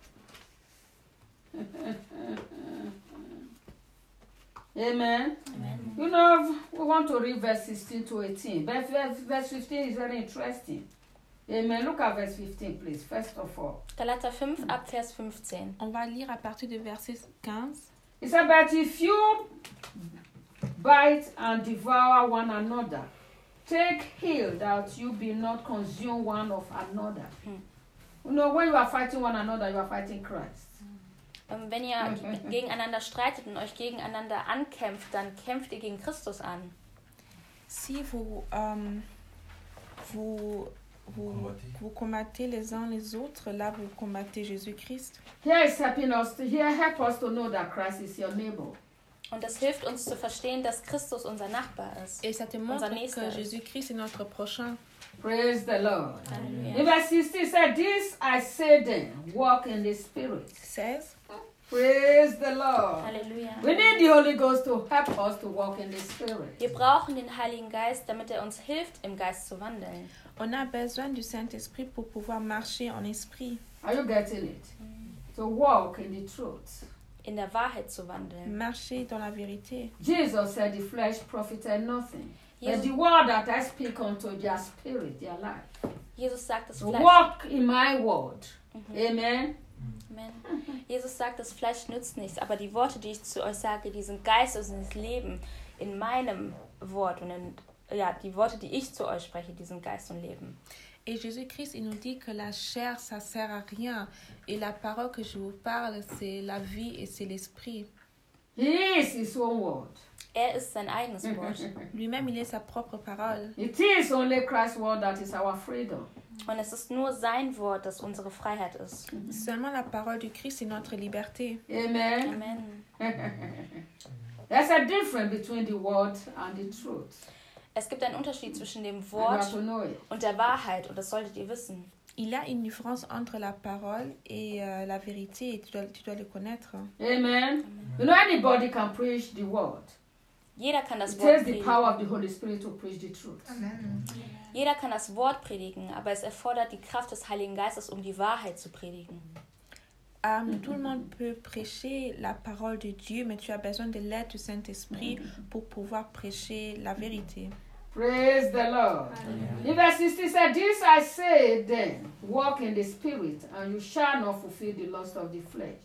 Amen. Amen. You know, we want to read verse sixteen to eighteen. But verse fifteen is very interesting. Amen. Look at verse fifteen, please, first of all. Galater fünf, ab Vers fünfzehn. On va lire à partir de verset quinze. It said, but if you bite and devour one another, take heed that you be not consumed one of another. Hmm. You know, when you are fighting one another, you are fighting Christ. Wenn ihr gegeneinander streitet und euch gegeneinander ankämpft, dann kämpft ihr gegen Christus an. Si vous, um, vous, vous, vous combattez les uns les autres, là vous combattez Jésus-Christ. Here is helping us to, here help us to know that Christ is your neighbor. Und das hilft uns zu verstehen, dass Christus unser Nachbar ist. Et ça te montre que Jésus-Christ est notre prochain. Praise the Lord. In verse sixteen, said, "This I say then, walk in the Spirit." seize. Praise the Lord. Halleluja. We need the Holy Ghost to help us to walk in the Spirit. Wir brauchen den Heiligen Geist, damit er uns hilft, im Geist zu wandeln. On a besoin du Saint-Esprit pour pouvoir marcher en esprit. Are you getting it? Mm. To walk in the truth. In der Wahrheit zu wandeln. Marcher dans la vérité. Jesus said the flesh profited nothing. But the word that I speak unto their spirit, their life. Jesus sagt, das Fleisch. Walk in my word. Mhm. Amen. Amen. Jesus sagt, das Fleisch nützt nichts, aber die Worte, die ich zu euch sage, die sind Geist und sind Leben in meinem Wort. Und in, ja, die Worte, die ich zu euch spreche, die sind Geist und Leben. Et Jésus-Christ, il nous dit que la chair, ça sert à rien. Et la parole que je vous parle, c'est la vie et c'est l'esprit. He is his own word. Er ist sein eigenes Wort. Lui-même, il est sa propre parole. It is only Christ's word that is our freedom. Und es ist nur sein Wort, das unsere Freiheit ist. Seulement la parole du Christ est notre liberté. Amen. Amen. There's a difference between the word and the truth. Es gibt einen Unterschied zwischen dem You have Wort to know it. und der Wahrheit und das solltet ihr wissen. Il y a une différence entre la parole et euh, la vérité et tu dois, tu dois le connaître. Amen. You know, anybody can preach the word. Jeder kann das It Wort takes the power predigen. of the Holy Spirit to preach the truth. Jeder kann das Wort predigen, aber es erfordert die Kraft des Heiligen Geistes, um die Wahrheit zu predigen. Um, tout le monde peut prêcher la parole de Dieu, mais tu as besoin de l'aide du Saint-Esprit pour pouvoir prêcher la vérité. Praise the Lord. In verse sixteen said, This I say then, walk in the Spirit, and you shall not fulfill the lust of the flesh.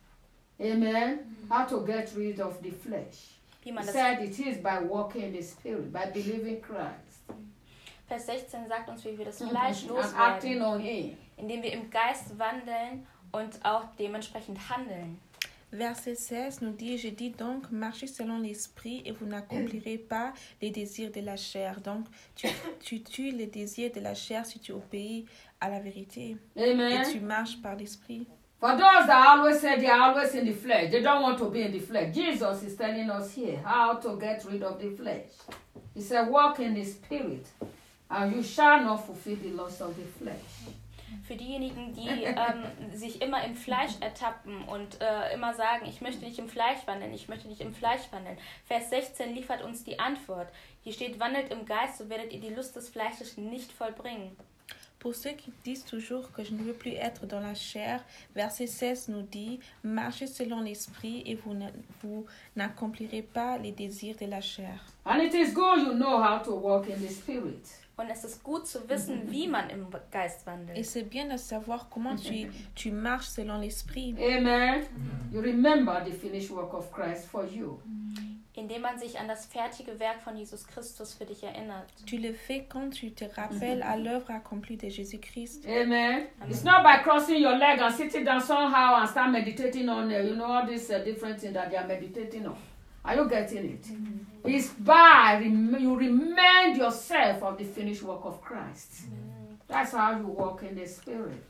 Amen. How to get rid of the flesh. Wie He man das, said it is by walking in the Spirit, by believing Christ, Vers sechzehn sagt uns, wie wir das Fleisch and acting loswerden, on Him. indem wir im Geist wandeln und auch dementsprechend handeln. Verset seize nous dit, je dis donc, marchez selon l'esprit et vous n'accomplirez pas les désirs de la chair. Donc, tu, tu tues les désirs de la chair si tu obéis à la vérité. Amen. Et tu marches par l'esprit. For those that always say they are always in the flesh, they don't want to be in the flesh. Jesus is telling us here how to get rid of the flesh. He said, walk in the Spirit, and you shall not fulfill the lust of the flesh. Für diejenigen, die ähm, sich immer im Fleisch ertappen und äh, immer sagen, ich möchte nicht im Fleisch wandeln, ich möchte nicht im Fleisch wandeln. Vers sechzehn liefert uns die Antwort. Hier steht, wandelt im Geist, so werdet ihr die Lust des Fleisches nicht vollbringen. Pour ceux qui disent toujours que je ne veux plus être dans la chair, verset seize nous dit, marchez selon l'esprit et vous, ne, vous n'accomplirez pas les désirs de la chair. And it is good you know how to walk in the Spirit. Und es ist gut zu wissen, wie man im Geist Et wandelt. c'est bien de savoir comment tu, tu marches selon l'esprit. Amen. You remember the finished work of Christ for you. Indem man sich an das fertige Werk von Jesus Christus für dich erinnert. Tu le fais quand tu te rappelles à l'œuvre accomplie de Jésus-Christ. Amen. It's not by crossing your leg and sitting down somehow and start meditating on, uh, you know, all these uh, different things that they are meditating on. Are you getting it? Mm-hmm. It's by rem- you remind yourself of the finished work of Christ. Mm-hmm. That's how you walk in the Spirit.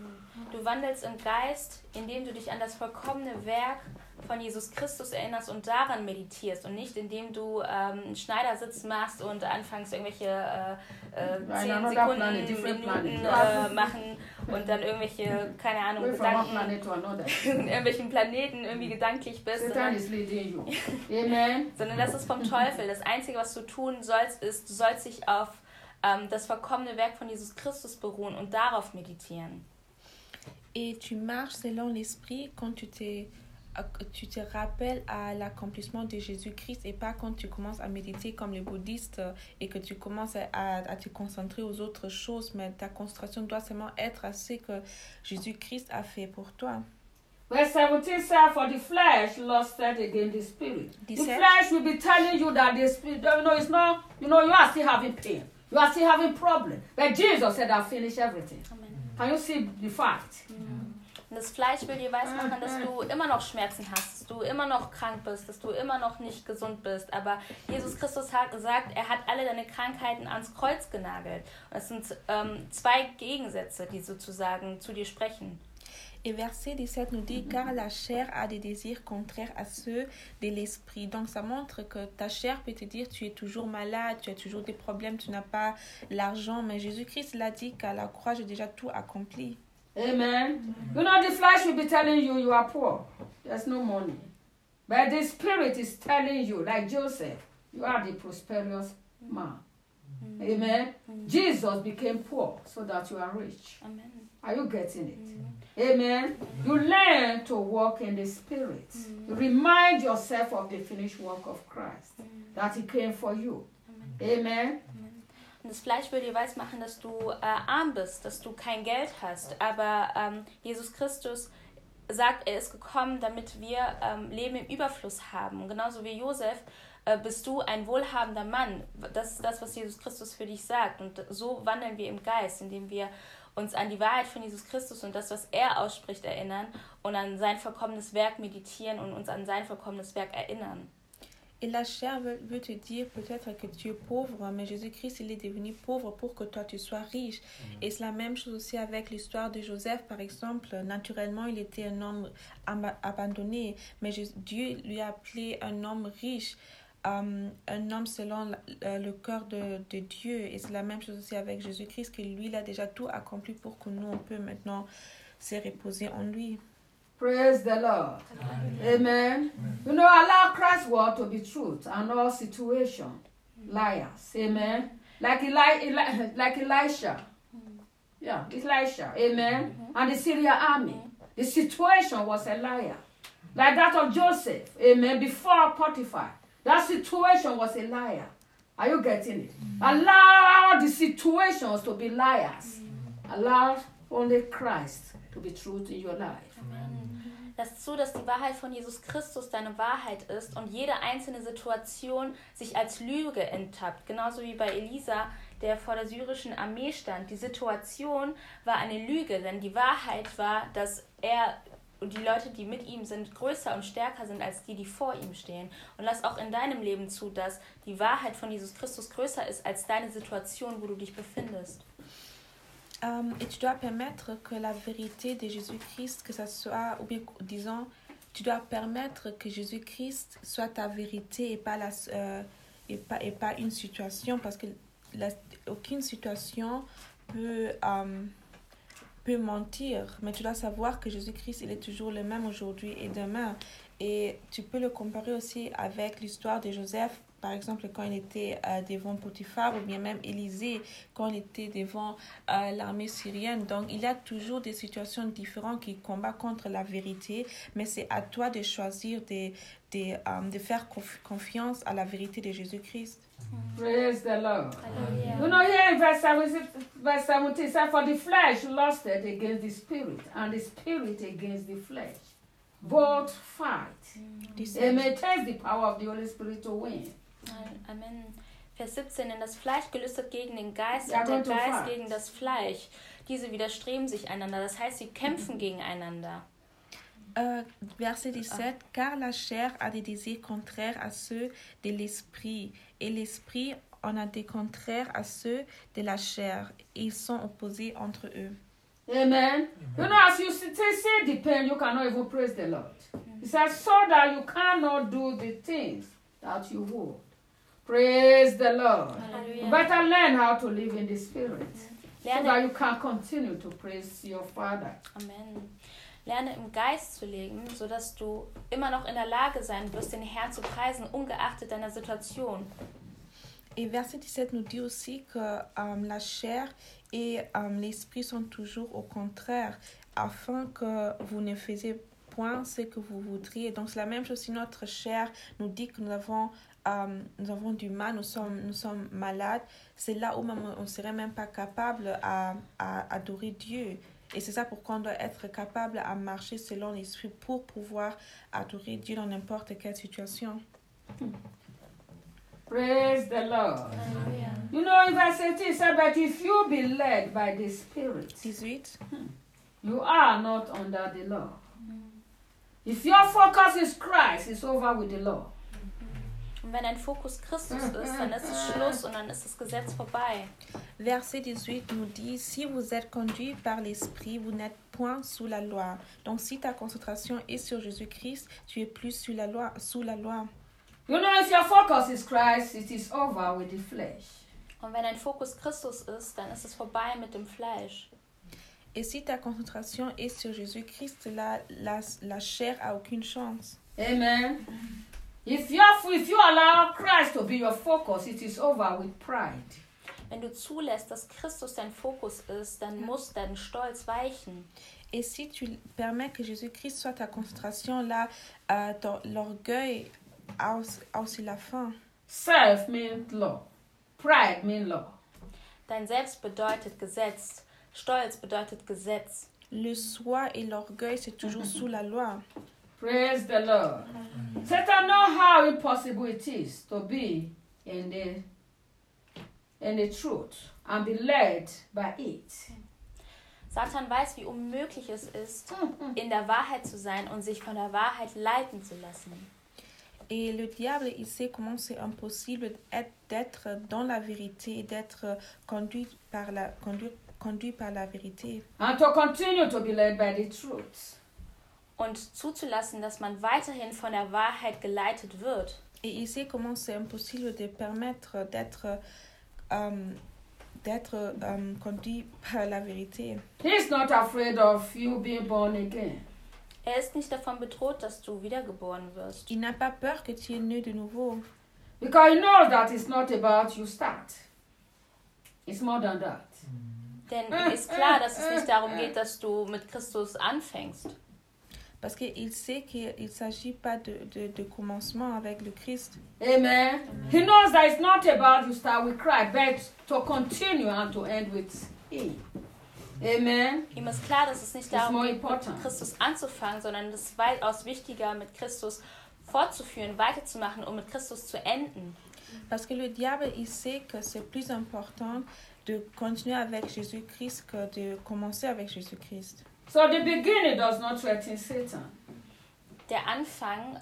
Du wandelst im Geist, indem du dich an das vollkommene Werk von Jesus Christus erinnerst und daran meditierst und nicht indem du ähm, einen Schneidersitz machst und anfängst irgendwelche äh, äh, zehn Sekunden, planet, Minuten planet. äh, machen und dann irgendwelche, keine Ahnung, Wait from one Gedanken, planet to another. in irgendwelchen Planeten irgendwie gedanklich bist, Satan sondern, is leading you. Amen. sondern das ist vom Teufel. Das Einzige, was du tun sollst, ist, du sollst dich auf ähm, das vollkommene Werk von Jesus Christus beruhen und darauf meditieren. Et tu marches selon l'esprit quand tu te, tu te rappelles à l'accomplissement de Jésus-Christ et pas quand tu commences à méditer comme les bouddhistes et que tu commences à, à te concentrer aux autres choses, mais ta concentration doit seulement être à ce que Jésus-Christ a fait pour toi. Verse seventeen says, for the flesh lusted against the spirit. The dix-sept. flesh will be telling you that the spirit, you know, it's not, you know, you are still having pain. You are still having problems. But Jesus said, I've finished everything. Amen. Can you see the fact? Und das Fleisch will dir weismachen, dass du immer noch Schmerzen hast, dass du immer noch krank bist, dass du immer noch nicht gesund bist. Aber Jesus Christus hat gesagt, er hat alle deine Krankheiten ans Kreuz genagelt. Und es sind ähm, zwei Gegensätze, die sozusagen zu dir sprechen. Et verset dix-sept nous dit, car la chair a des désirs contraires à ceux de l'esprit. Donc ça montre que ta chair peut te dire, tu es toujours malade, tu as toujours des problèmes, tu n'as pas l'argent. Mais Jésus-Christ l'a dit qu'à la croix, j'ai déjà tout accompli. Amen. You know, the flesh will be telling you you are poor. There's no money. But the spirit is telling you, like Joseph, you are the prosperous man. Mm. Amen. Mm. Jesus became poor so that you are rich. Amen. Are you getting it? Mm. Amen. You learn to walk in the Spirit. Mm. You remind yourself of the finished work of Christ, mm. that He came for you. Amen. Amen. Amen. Und das Fleisch will dir weismachen, dass du äh, arm bist, dass du kein Geld hast. Aber ähm, Jesus Christus sagt, er ist gekommen, damit wir ähm, Leben im Überfluss haben. Und genauso wie Josef äh, bist du ein wohlhabender Mann. Das ist das, was Jesus Christus für dich sagt. Und so wandeln wir im Geist, indem wir uns an die Wahrheit von Jesus Christus und das, was er ausspricht, erinnern und an sein vollkommenes Werk meditieren und uns an sein vollkommenes Werk erinnern. Et la chair veut, veut te dire peut-être que tu es pauvre, mais Jésus-Christ, il est devenu pauvre pour que toi tu sois riche. Mm. Et c'est la même chose aussi avec l'histoire de Joseph, par exemple. Naturellement, il était un homme ab- abandonné, mais Jésus, Dieu lui a appelé un homme riche, um, un homme selon le, le cœur de, de Dieu. Et c'est la même chose aussi avec Jésus-Christ, que lui, il a déjà tout accompli pour que nous, on peut maintenant se reposer en lui. Praise the Lord. Amen. Amen. You know, allow Christ's word to be truth and all situation liars. Amen. Like Eli, Eli, like Elisha. Yeah, Elisha. Amen. Mm-hmm. And the Syrian army. The situation was a liar. Like that of Joseph. Amen. Before Potiphar. That situation was a liar. Are you getting it? Mm-hmm. Allow the situations to be liars. Mm-hmm. Allow only Christ to be truth in your life. Amen. Das ist so, dass die Wahrheit von Jesus Christus deine Wahrheit ist und jede einzelne Situation sich als Lüge enttappt. Genauso wie bei Elisa, der vor der syrischen Armee stand. Die Situation war eine Lüge, denn die Wahrheit war, dass er und die Leute, die mit ihm sind, größer und stärker sind als die, die vor ihm stehen. Und lass auch in deinem Leben zu, dass die Wahrheit von Jesus Christus größer ist als deine Situation, wo du dich befindest. Um, et tu dois permettre que la vérité de Jésus-Christ, que ça soit, ou bien disons, tu dois permettre que Jésus-Christ soit ta vérité et pas, la, euh, et pas, et pas une situation, parce que la, aucune situation peut, um, peut mentir, mais tu dois savoir que Jésus-Christ, il est toujours le même aujourd'hui et demain. Et tu peux le comparer aussi avec l'histoire de Joseph, par exemple, quand il était euh, devant Potiphar, ou bien même Élisée, quand il était devant euh, l'armée syrienne. Donc, il y a toujours des situations différentes qui combattent contre la vérité, mais c'est à toi de choisir de, de, um, de faire conf- confiance à la vérité de Jésus-Christ. Praise the Lord. Hallelujah. You know, here in verse seventeen, verse seventeen, it says, for the flesh lusted against the spirit, and the spirit against the flesh. Both fight. Mm. They may taste the power of the Holy Spirit to win. Amen. Vers siebzehn, denn das Fleisch gelüstet gegen den Geist ja, und der Geist fight. Gegen das Fleisch. Diese widerstreben sich einander, das heißt, sie kämpfen gegeneinander. Euh, verset dix-sept, ah. Car la chair a des désirs contraires à ceux de l'esprit, et l'esprit en a des contraires à ceux de la chair, et ils sont opposés entre eux. Amen. You know, as you see, see the pain, you cannot even praise the Lord. He says, so that you cannot do the things that you would. Praise the Lord. Hallelujah. You better learn how to live in the Spirit. Lerne, so that you can continue to praise your Father. Amen. Lerne im Geist zu leben, sodass du immer noch in der Lage sein wirst, den Herrn zu preisen, ungeachtet deiner Situation. Et verset dix-sept nous dit aussi que um, la chair et um, l'esprit sont toujours au contraire, afin que vous ne faisiez point ce que vous voudriez. Donc c'est la même chose si notre chair nous dit que nous avons, um, nous avons du mal, nous sommes, nous sommes malades. C'est là où même on ne serait même pas capable à, à adorer Dieu. Et c'est ça pourquoi on doit être capable à marcher selon l'esprit pour pouvoir adorer Dieu dans n'importe quelle situation. Praise the Lord. Hallelujah. You know, in verse eighteen, it said, but if you be led by the Spirit, dix-huit, you are not under the law. If your focus is Christ, it's over with the law. Und wenn dein Fokus Christus ist, dann ist es Schluss und dann ist das Gesetz vorbei. Verset dix-huit nous dit, si vous êtes conduit par l'Esprit, vous n'êtes point sous la loi. Donc si ta concentration est sur Jésus-Christ, tu es plus sous la loi. Sous la loi. You know, if your focus is Christ, it is over with the flesh. Und wenn dein Fokus Christus ist, dann ist es vorbei mit dem Fleisch. Et si ta concentration est sur Jésus-Christ, la, la, la chair a aucune chance. Amen. If you, if you allow Christ to be your focus, it is over with pride. Wenn du zulässt, dass Christus dein Fokus ist, dann muss dein Stolz weichen. Et si tu permets que Jésus-Christ soit ta concentration, là, euh, l'orgueil a aussi la fin. Self means law. Pride means law. Dein Selbst bedeutet Gesetz. Stolz bedeutet Gesetz. Le soi et l'orgueil, c'est toujours sous la loi. Praise the Lord. Satan knows how impossible it is to be in the, in the truth and be led by it. Satan weiß, wie unmöglich es ist, in der Wahrheit zu sein und sich von der Wahrheit leiten zu lassen. Et le diable, il sait comment c'est impossible d'être dans la vérité et d'être conduit par la, conduit, conduit par la vérité. And to continue to be led by the truth. Und zuzulassen, dass man weiterhin von der Wahrheit geleitet wird. Et il sait comment c'est impossible de permettre d'être um, d'être um, conduit par la vérité. He's not afraid of you being born again. Er ist nicht davon bedroht, dass du wiedergeboren wirst. Il n'a pas peur que tu es né de nouveau. Because he knows that it's not about you start. It's more than that. Denn ihm ist klar, dass es nicht darum geht, dass du mit Christus anfängst. Parce qu'il sait qu'il ne s'agit pas de, de, de commencement avec le Christ. Amen. He knows that it's not about you start with Christ, but to continue and to end with Him. Amen. Ihm ist klar, dass es nicht darum more geht, mit important. Christus anzufangen, sondern es ist weitaus wichtiger, mit Christus fortzuführen, weiterzumachen und mit Christus zu enden. Parce que le diable, il sait que c'est plus important de continuer avec Jésus-Christ que de commencer avec Jésus-Christ. So the beginning does not threaten Satan. Der Anfang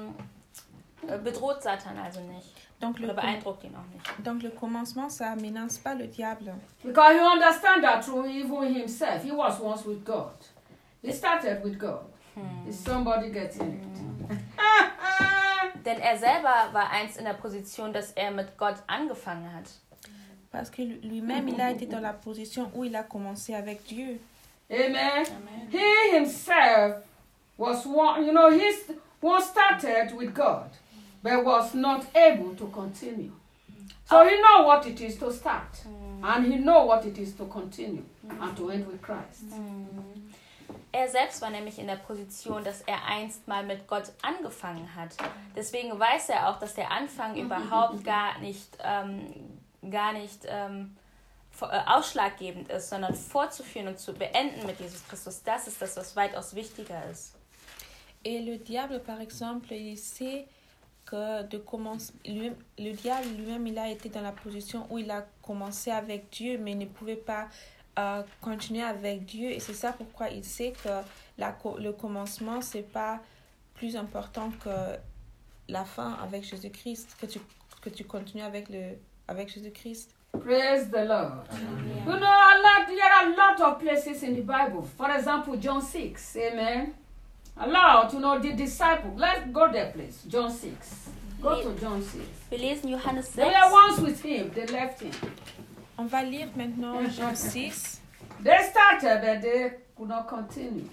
ähm, bedroht Satan also nicht. Donc le, Oder beeindruckt ihn auch nicht. donc le commencement, ça ne menace pas le diable. Because he understands that through even himself, he was once with God. He started with God. Hmm. Is somebody getting it? Denn er selber war einst in der Position, dass er mit Gott angefangen hat. Parce que lui-même, il a été dans la position où il a commencé avec Dieu. Amen. Amen. He himself was one, you know, he once started with God, but was not able to continue. So he know what it is to start, and he know what it is to continue, and to end with Christ. Er selbst war nämlich in der Position, dass er einst mal mit Gott angefangen hat. Deswegen weiß er auch, dass der Anfang überhaupt gar nicht, ähm, gar nicht ähm, ausschlaggebend ist, sondern fortzuführen und zu beenden mit Jesus Christus. Das ist das, was weitaus wichtiger ist. Et le diable, par exemple, il sait que de commencer, lui, le diable lui-même, il a été dans la position où il a commencé avec Dieu, mais il ne pouvait pas euh, continuer avec Dieu. Et c'est ça pourquoi il sait que la, le commencement, c'est pas plus important que la fin avec Jésus-Christ, que tu, que tu continues avec, le, avec Jésus-Christ. Praise the Lord. Hallelujah. You know, I like, there are a lot of places in the Bible. For example, John six. Amen. A lot, you know, the disciples. Let's go there, please. John six. Go to John six. Wir lesen Johannes They sechs. were once with him. They left him. On va lire maintenant Jean six. They started, but they could not continue.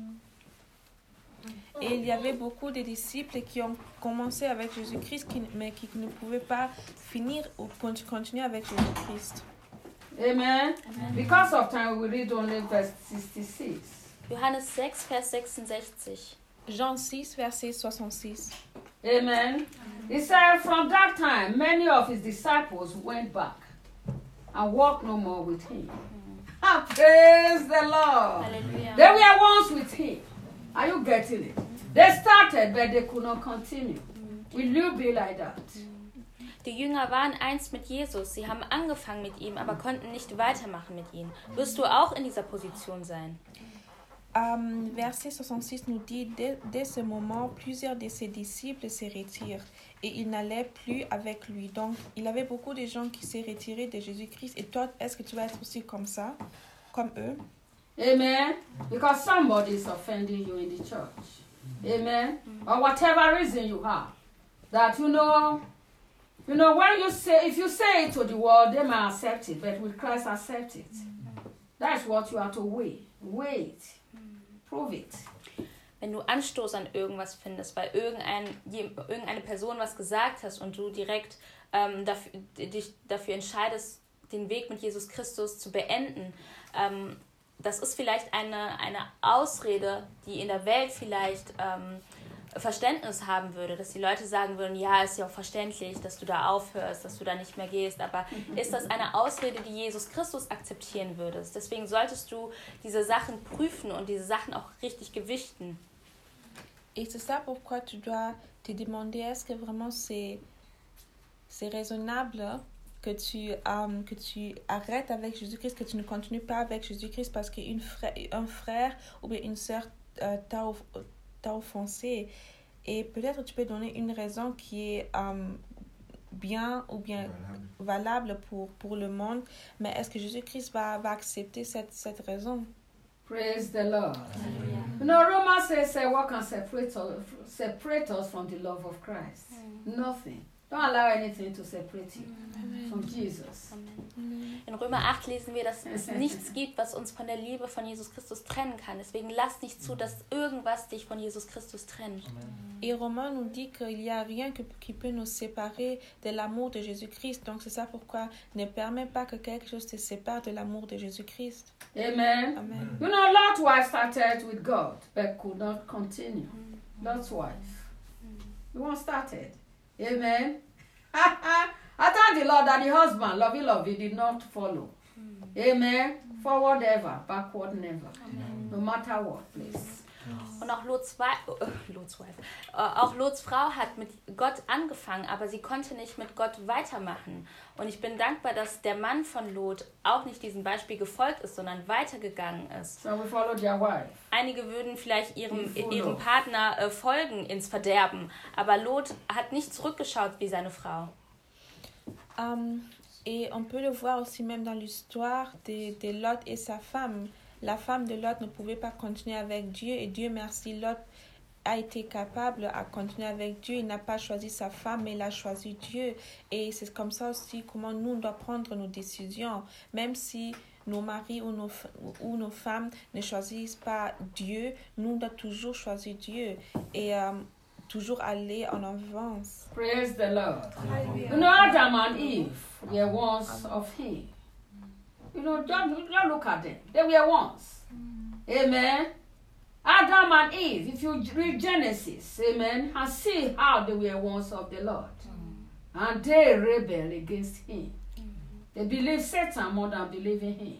Et il y avait beaucoup de disciples qui ont commencé avec Jésus-Christ, qui, mais qui ne pouvaient pas finir ou continuer avec Jésus-Christ. Amen. Amen. Because of time, we read only verse sixty-six. Johannes sechs, Vers sechsundsechzig. Jean six, verset soixante-six. Amen. He said, from that time, many of his disciples went back and walked no more with him. Mm. Praise the Lord. Hallelujah. They were once with him. Are you getting it? They started, but they could not continue. Mm. Will you be like that? Die Jünger waren einst mit Jesus. Sie haben angefangen mit ihm, aber konnten nicht weitermachen mit ihm. Wirst du auch in dieser Position sein? Um, verset soixante-six nous dit, dès, dès ce moment, plusieurs de ses disciples se retirent et ils n'allaient plus avec lui. Donc, il y avait beaucoup de gens qui s'est retirés de Jésus-Christ. Et toi, est-ce que tu vas être aussi comme ça, comme eux? Amen. Because somebody is offending you in the church. Amen. Mm-hmm. Or whatever reason you have. That, you know, you know, when you say, if you say it to the world, they may accept it. But will Christ accept it? Mm-hmm. That's what you have to wait. Wait. Prove it. Wenn du Anstoß an irgendwas findest, weil irgendein, irgendeine Person was gesagt hast und du direkt ähm, dafür, dich dafür entscheidest, den Weg mit Jesus Christus zu beenden, ähm, das ist vielleicht eine, eine Ausrede, die in der Welt vielleicht ähm, Verständnis haben würde, dass die Leute sagen würden, ja, ist ja auch verständlich, dass du da aufhörst, dass du da nicht mehr gehst, aber ist das eine Ausrede, die Jesus Christus akzeptieren würdest? Deswegen solltest du diese Sachen prüfen und diese Sachen auch richtig gewichten. Et c'est ça pourquoi tu dois te demander, est-ce que vraiment c'est, c'est raisonnable que tu, um, que tu arrêtes avec Jésus-Christ, que tu ne continues pas avec Jésus-Christ parce qu'un frère, un frère ou bien une sœur euh, t'a, t'a offensé. Et peut-être tu peux donner une raison qui est um, bien ou bien valable, valable pour, pour le monde, mais est-ce que Jésus-Christ va, va accepter cette, cette raison? Praise the Lord. Hallelujah. You know, Romans says, say, what can separate us, separate us from the love of Christ? Mm. Nothing. Don't allow anything to separate you Amen. From Jesus. Amen. In Römer acht lesen wir, dass es nichts gibt, was uns von der Liebe von Jesus Christus trennen kann. Deswegen lass nicht zu, dass irgendwas dich von Jesus Christus trennt. Et Romains nous dit qu'il n'y a rien que, qui peut nous séparer de l'amour de Jésus-Christ. Donc c'est ça pourquoi ne permets pas que quelque chose te sépare de l'amour de Jésus-Christ. Amen. Amen. You know, Lot's wife started with God, but could not continue. Mm. Lot's wife. Mm. The one started. Amen. I thank the Lord that the husband, lovey lovey, did not follow. Mm. Amen. Forward ever, backward never. Amen. No matter what, please. Und auch Lots, äh, Lots, Wife, äh, auch Lots Frau hat mit Gott angefangen, aber sie konnte nicht mit Gott weitermachen. Und ich bin dankbar, dass der Mann von Lot auch nicht diesem Beispiel gefolgt ist, sondern weitergegangen ist. So we followed your wife. Einige würden vielleicht ihrem, ihrem Partner äh, folgen ins Verderben, aber Lot hat nicht zurückgeschaut wie seine Frau. Um, et on peut le voir aussi même dans l'histoire de, de Lot et sa femme. La femme de Lot ne pouvait pas continuer avec Dieu et Dieu merci, Lot a été capable à continuer avec Dieu. Il n'a pas choisi sa femme, mais il a choisi Dieu. Et c'est comme ça aussi comment nous, on doit prendre nos décisions. Même si nos maris ou nos, ou nos femmes ne choisissent pas Dieu, nous, on doit toujours choisir Dieu et um, toujours aller en avance. Praise the Lord. You know, Adam and Eve were once of him. You know, don't, don't look at them. They were once. Mm. Amen. Adam and Eve, if you read Genesis, amen, and see how they were once of the Lord. Mm. And they rebelled against him. Mm. They believed Satan more than believing him.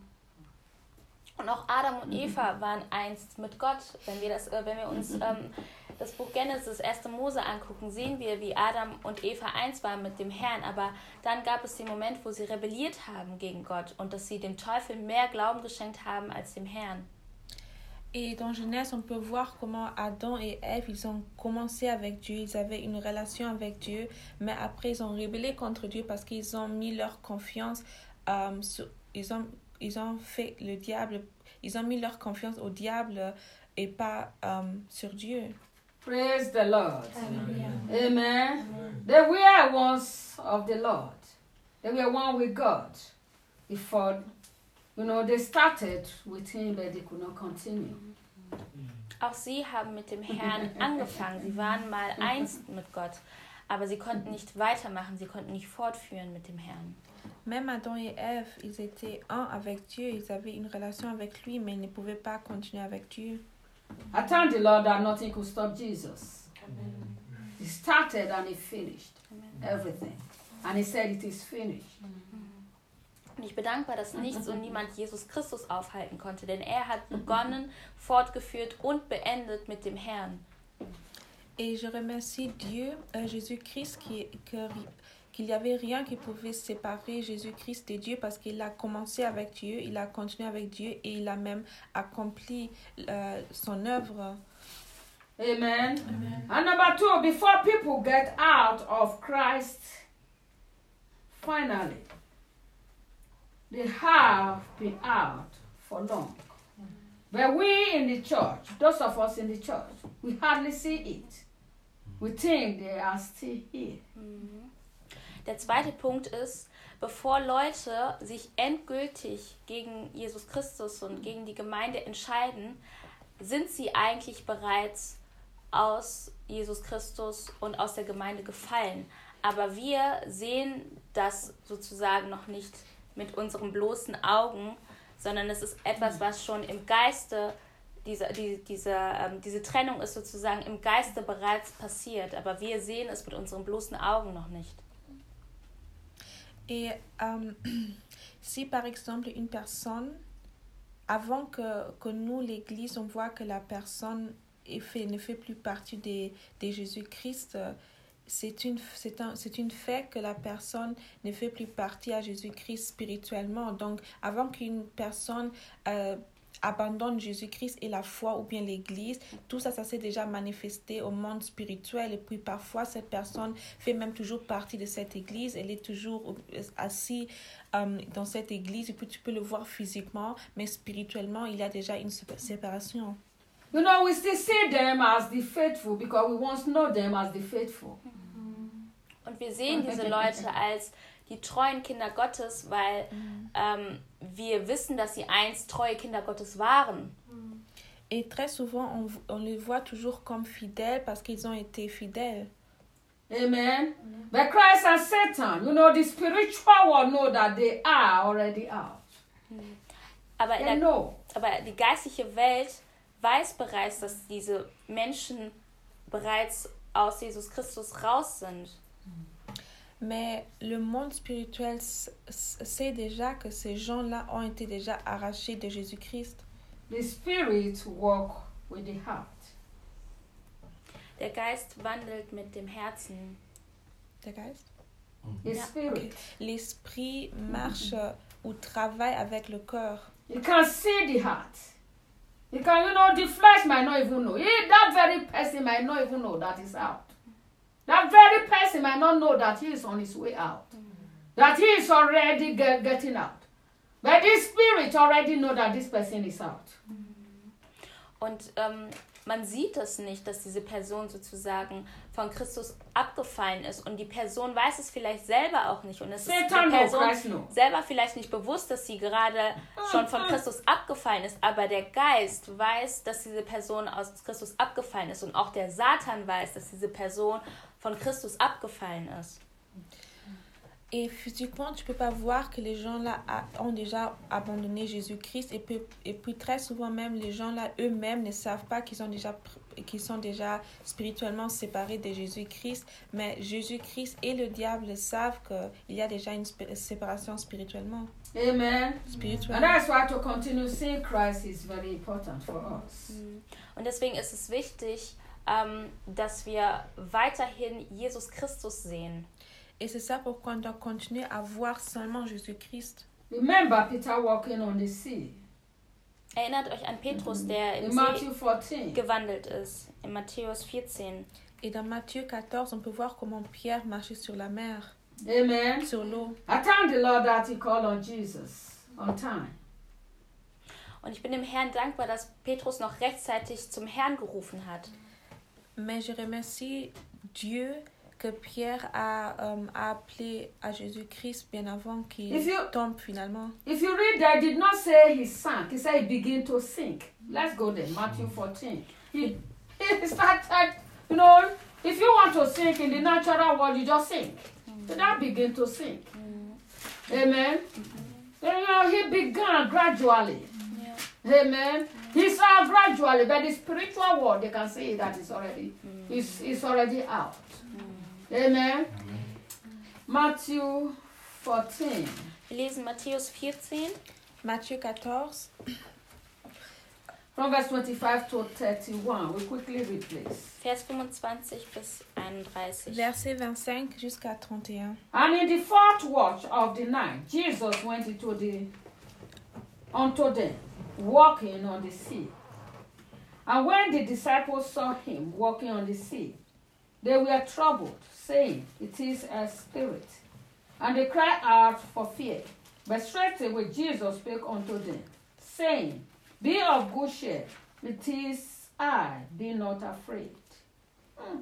Und auch Adam und Eva waren einst mit Gott. Wenn wir, das, wenn wir uns ähm, das Buch Genesis, erste Mose angucken, sehen wir, wie Adam und Eva eins waren mit dem Herrn. Aber dann gab es den Moment, wo sie rebelliert haben gegen Gott und dass sie dem Teufel mehr Glauben geschenkt haben als dem Herrn. Et dans Genèse, on peut voir comment Adam et Ève, ils ont commencé avec Dieu, ils avaient une relation avec Dieu, mais après ils ont rébellé contre Dieu parce qu'ils ont mis leur confiance, euh, sur, ils ont Ils ont fait le diable, ils ont mis leur confiance au diable et pas um, sur Dieu. Praise the Lord. Amen. Amen. Amen. They were once of the Lord. They were one with God. Before, you know, they started with him, but they could not continue. Auch sie haben mit dem Herrn angefangen. Sie waren mal eins mit Gott, aber sie konnten nicht weitermachen. Sie konnten nicht fortführen mit dem Herrn. Même Adam et Ève, ils étaient un avec Dieu, ils avaient une relation avec lui, mais ils ne pouvaient pas continuer avec Dieu. I thank the Lord that nothing could stop Jesus. Amen. He started and he finished Amen. Everything. And he said it is finished. Und ich bin dankbar, dass nichts und niemand Jesus Christus aufhalten konnte, denn er hat begonnen, fortgeführt und beendet mit dem Herrn. Et je remercie Dieu, euh, Jésus-Christ, qui, que, qu'il n'y avait rien qui pouvait séparer Jésus-Christ de Dieu parce qu'il a commencé avec Dieu, il a continué avec Dieu et il a même accompli euh, son œuvre. Amen. Amen. And number two, before people get out of Christ, finally, they have been out for long. But we in the church, those of us in the church, we hardly see it. We think they are still here. Mhm. Der zweite Punkt ist, bevor Leute sich endgültig gegen Jesus Christus und gegen die Gemeinde entscheiden, sind sie eigentlich bereits aus Jesus Christus und aus der Gemeinde gefallen. Aber wir sehen das sozusagen noch nicht mit unseren bloßen Augen, sondern es ist etwas, was schon im Geiste, diese, die, diese, ähm, diese Trennung ist sozusagen im Geiste bereits passiert. Aber wir sehen es mit unseren bloßen Augen noch nicht. Et euh, si par exemple une personne, avant que, que nous, l'Église, on voit que la personne et fait, ne fait plus partie de, de Jésus-Christ, euh, c'est une, c'est, un, c'est une fait que la personne ne fait plus partie à Jésus-Christ spirituellement. Donc, avant qu'une personne euh, abandonne Jésus-Christ et la foi ou bien l'Église, tout ça, ça s'est déjà manifesté au monde spirituel. Et puis, parfois, cette personne fait même toujours partie de cette Église. Elle est toujours assise euh, dans cette Église. Et puis, tu peux le voir physiquement, mais spirituellement, il y a déjà une séparation. You know, we still see them as the faithful because we once know them as the faithful. Und wir sehen diese Leute als die treuen Kinder Gottes, weil ähm, wir wissen, dass sie einst treue Kinder Gottes waren. Et très souvent, on, on les voit toujours comme fidèles parce qu'ils ont été fidèles. Amen. But Christ and Satan, you know, the spiritual world know that they are already out. Aber, in They der, know. aber die geistliche Welt weiß bereits, dass diese Menschen bereits aus Jesus Christus raus sind. Mais le monde spirituel sait déjà que ces gens-là ont été déjà arrachés de Jésus-Christ. The spirit walk with the heart. Der Geist wandelt mit dem Herzen. Der Geist? The Yeah, spirit. Okay. L'esprit marche ou travaille avec le cœur. You can see the heart. You can, you know, the flesh might not even know. He, that very person might not even know that is out. That very person might not know that he is on his way out. Mm-hmm. That he is already get, getting out. But this spirit already know that this person is out. Und ähm, man sieht es nicht, dass diese Person sozusagen von Christus abgefallen ist. Und die Person weiß es vielleicht selber auch nicht. Und es ist der Person selber vielleicht nicht bewusst, dass sie gerade schon von Christus abgefallen ist. Aber der Geist weiß, dass diese Person aus Christus abgefallen ist. Und auch der Satan weiß, dass diese Person von Christus abgefallen ist. Et physiquement, tu peux pas voir que les gens là ont déjà abandonné Jésus-Christ. Et puis, et puis très souvent même, les gens là eux-mêmes ne savent pas qu'ils sont déjà, qu'ils sont déjà spirituellement séparés de Jésus-Christ. Mais Jésus-Christ et le diable savent qu'il y a déjà une séparation spirituellement. Amen. Spirituellement. And that's why to continue seeing Christ is very important for us. Und deswegen ist es wichtig, ähm, dass wir weiterhin Jesus Christus sehen. Et c'est ça pourquoi on doit continuer à voir seulement Jésus-Christ. Remember Peter walking on the sea. Erinnert euch an Petrus, der im In See Matthew fourteen. gewandelt ist, in Matthäus vierzehn. Et dans Matthieu quatorze, on peut voir comment Pierre marchait sur la mer, Amen. sur l'eau. I thank the Lord that he called on Jesus on time. Und ich bin dem Herrn dankbar, dass Petrus noch rechtzeitig zum Herrn gerufen hat. Mais je remercie Dieu que Pierre a, um, a appelé à Jésus-Christ bien avant qu'il you, tombe finalement. If you read that, he did not say he sank. He said he began to sink. Let's go there, Matthew fourteen. He, he started, you know, if you want to sink in the natural world, you just sink. Mm-hmm. So that began to sink. Mm-hmm. Amen. Mm-hmm. And, you know, he began gradually. Yeah. Amen. Mm-hmm. He saw gradually, but the spiritual world, they can see that it's already, mm-hmm. it's, it's already out. Amen. Amen. Matthew fourteen. Wir lesen Matthäus vierzehn. Matthieu quatorze. From verse twenty-five to thirty-one. We quickly read, please. Vers fünfundzwanzig bis einunddreißig. Verset vingt-cinq jusqu'à trente et un. And in the fourth watch of the night, Jesus went into the unto them, walking on the sea. And when the disciples saw him walking on the sea, they were troubled, saying, "It is a spirit." And they cried out for fear. But straightway Jesus spake unto them, saying, "Be of good cheer, it is I, be not afraid." Mm.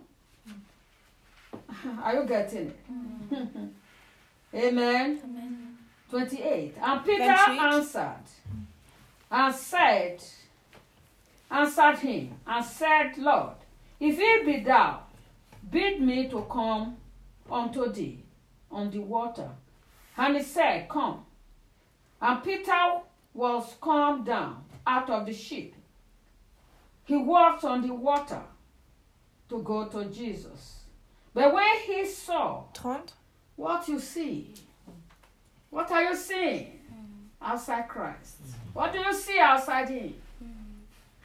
Are you getting it? Mm. Amen. Amen. twenty-eight. And Peter twenty-eight. answered and said, answered him and said, "Lord, if it be thou, bid me to come unto thee on the water." And he said, "Come." And Peter was come down out of the ship. He walked on the water to go to Jesus. But when he saw trente. what you see, what are you seeing outside Christ? What do you see outside him?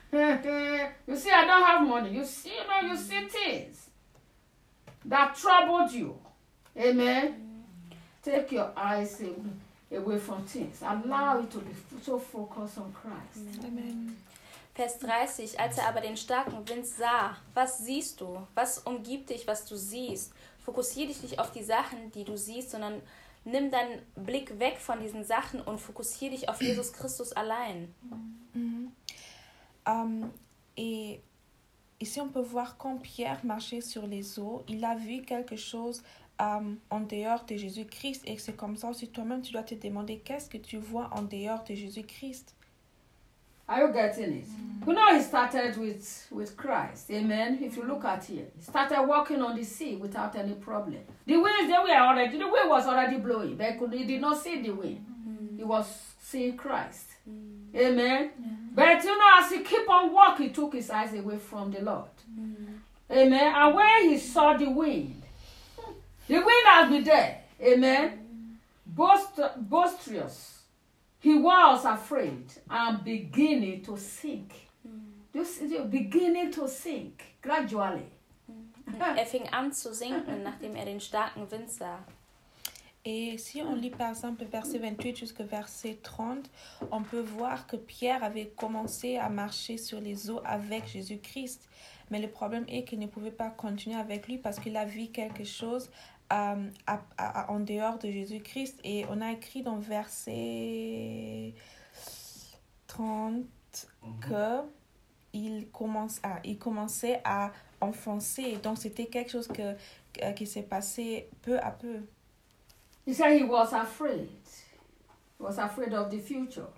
You see, I don't have money. You see, you know, you see things that troubled you. Amen. Take your eyes away from things. Allow it to be so focused on Christ. Amen. Vers dreißig, als er aber den starken Wind sah, was siehst du? Was umgibt dich, was du siehst? Fokussiere dich nicht auf die Sachen, die du siehst, sondern nimm deinen Blick weg von diesen Sachen und fokussiere dich auf Jesus Christus allein. Mhm. Um, et ici, on peut voir quand Pierre marchait sur les eaux, il a vu quelque chose um, en dehors de Jésus-Christ. Et c'est comme ça aussi, toi-même, tu dois te demander qu'est-ce que tu vois en dehors de Jésus-Christ. Are you getting it? Mm. You know, he started with, with Christ. Amen. If you look at here, he started walking on the sea without any problem. The winds, they were already, the wind was already blowing. But he did not see the wind. Mm. He was seeing Christ. Mm. Amen. Yeah. But you know, as he kept on walking, he took his eyes away from the Lord. Mm. Amen. And when he saw the wind, the wind has been there. Amen. Boast, boisterous. He was afraid and beginning to sink. Mm. Beginning to sink gradually. Er fing an zu sinken, nachdem er den starken Wind sah. Et si on lit par exemple verset vingt-huit jusqu'au verset trente, on peut voir que Pierre avait commencé à marcher sur les eaux avec Jésus-Christ. Mais le problème est qu'il ne pouvait pas continuer avec lui parce qu'il a vu quelque chose Um, à, à, en dehors de Jésus-Christ. Et on a écrit dans verset trente mm-hmm. que il, commence à, il commençait à enfoncer. Donc c'était quelque chose que, que, qui s'est passé peu à peu. He said he was afraid. He was afraid of the future.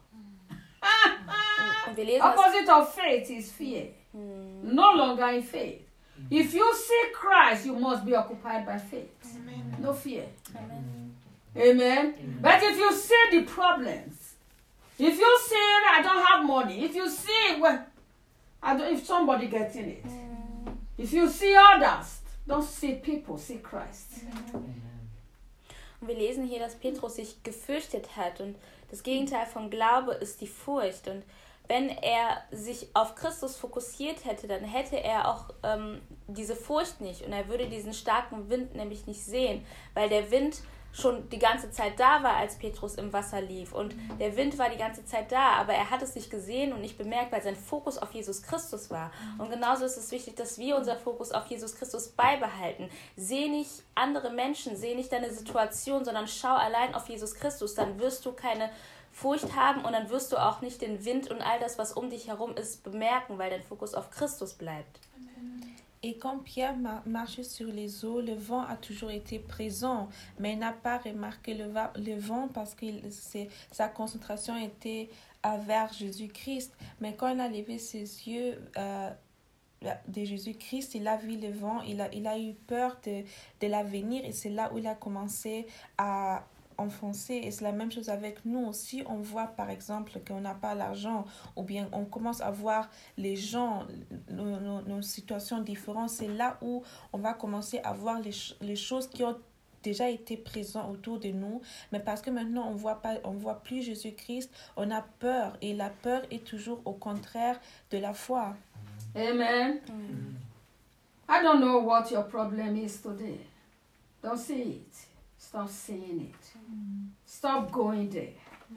Mm. Opposite of faith is fear. Mm. No longer in faith. If you see Christ, you must be occupied by faith. Amen. No fear. Amen. Amen. Amen. But if you see the problems, if you see I don't have money, if you see well, I don't, if somebody gets in it, mm. if you see others, don't see people, see Christ. Amen. Und wir lesen hier, dass Petrus sich gefürchtet hat und das Gegenteil von Glaube ist die Furcht. Und wenn er sich auf Christus fokussiert hätte, dann hätte er auch ähm, diese Furcht nicht und er würde diesen starken Wind nämlich nicht sehen, weil der Wind schon die ganze Zeit da war, als Petrus im Wasser lief und der Wind war die ganze Zeit da, aber er hat es nicht gesehen und nicht bemerkt, weil sein Fokus auf Jesus Christus war. Und genauso ist es wichtig, dass wir unser Fokus auf Jesus Christus beibehalten. Seh nicht andere Menschen, seh nicht deine Situation, sondern schau allein auf Jesus Christus, dann wirst du keine Furcht haben und dann wirst du auch nicht den Wind und all das, was um dich herum ist, bemerken, weil dein Fokus auf Christus bleibt. Et quand Pierre marchait sur les eaux, le vent a toujours été présent, mais il n'a pas remarqué le, va- le vent parce que sa concentration était euh, vers Jésus-Christ. Mais quand il a levé ses yeux euh, de Jésus-Christ, il a vu le vent, il a, il a eu peur de, de l'avenir et c'est là où il a commencé à enfoncé. Et c'est la même chose avec nous aussi. On voit par exemple qu'on n'a pas l'argent ou bien on commence à voir les gens, nos, nos, nos situations différentes. C'est là où on va commencer à voir les, les choses qui ont déjà été présentes autour de nous. Mais parce que maintenant on voit pas, on voit plus Jésus-Christ, on a peur. Et la peur est toujours au contraire de la foi. Amen. Mm. I don't know what your problem is today. Don't see it. Stop seeing it. Mm. Stop going there.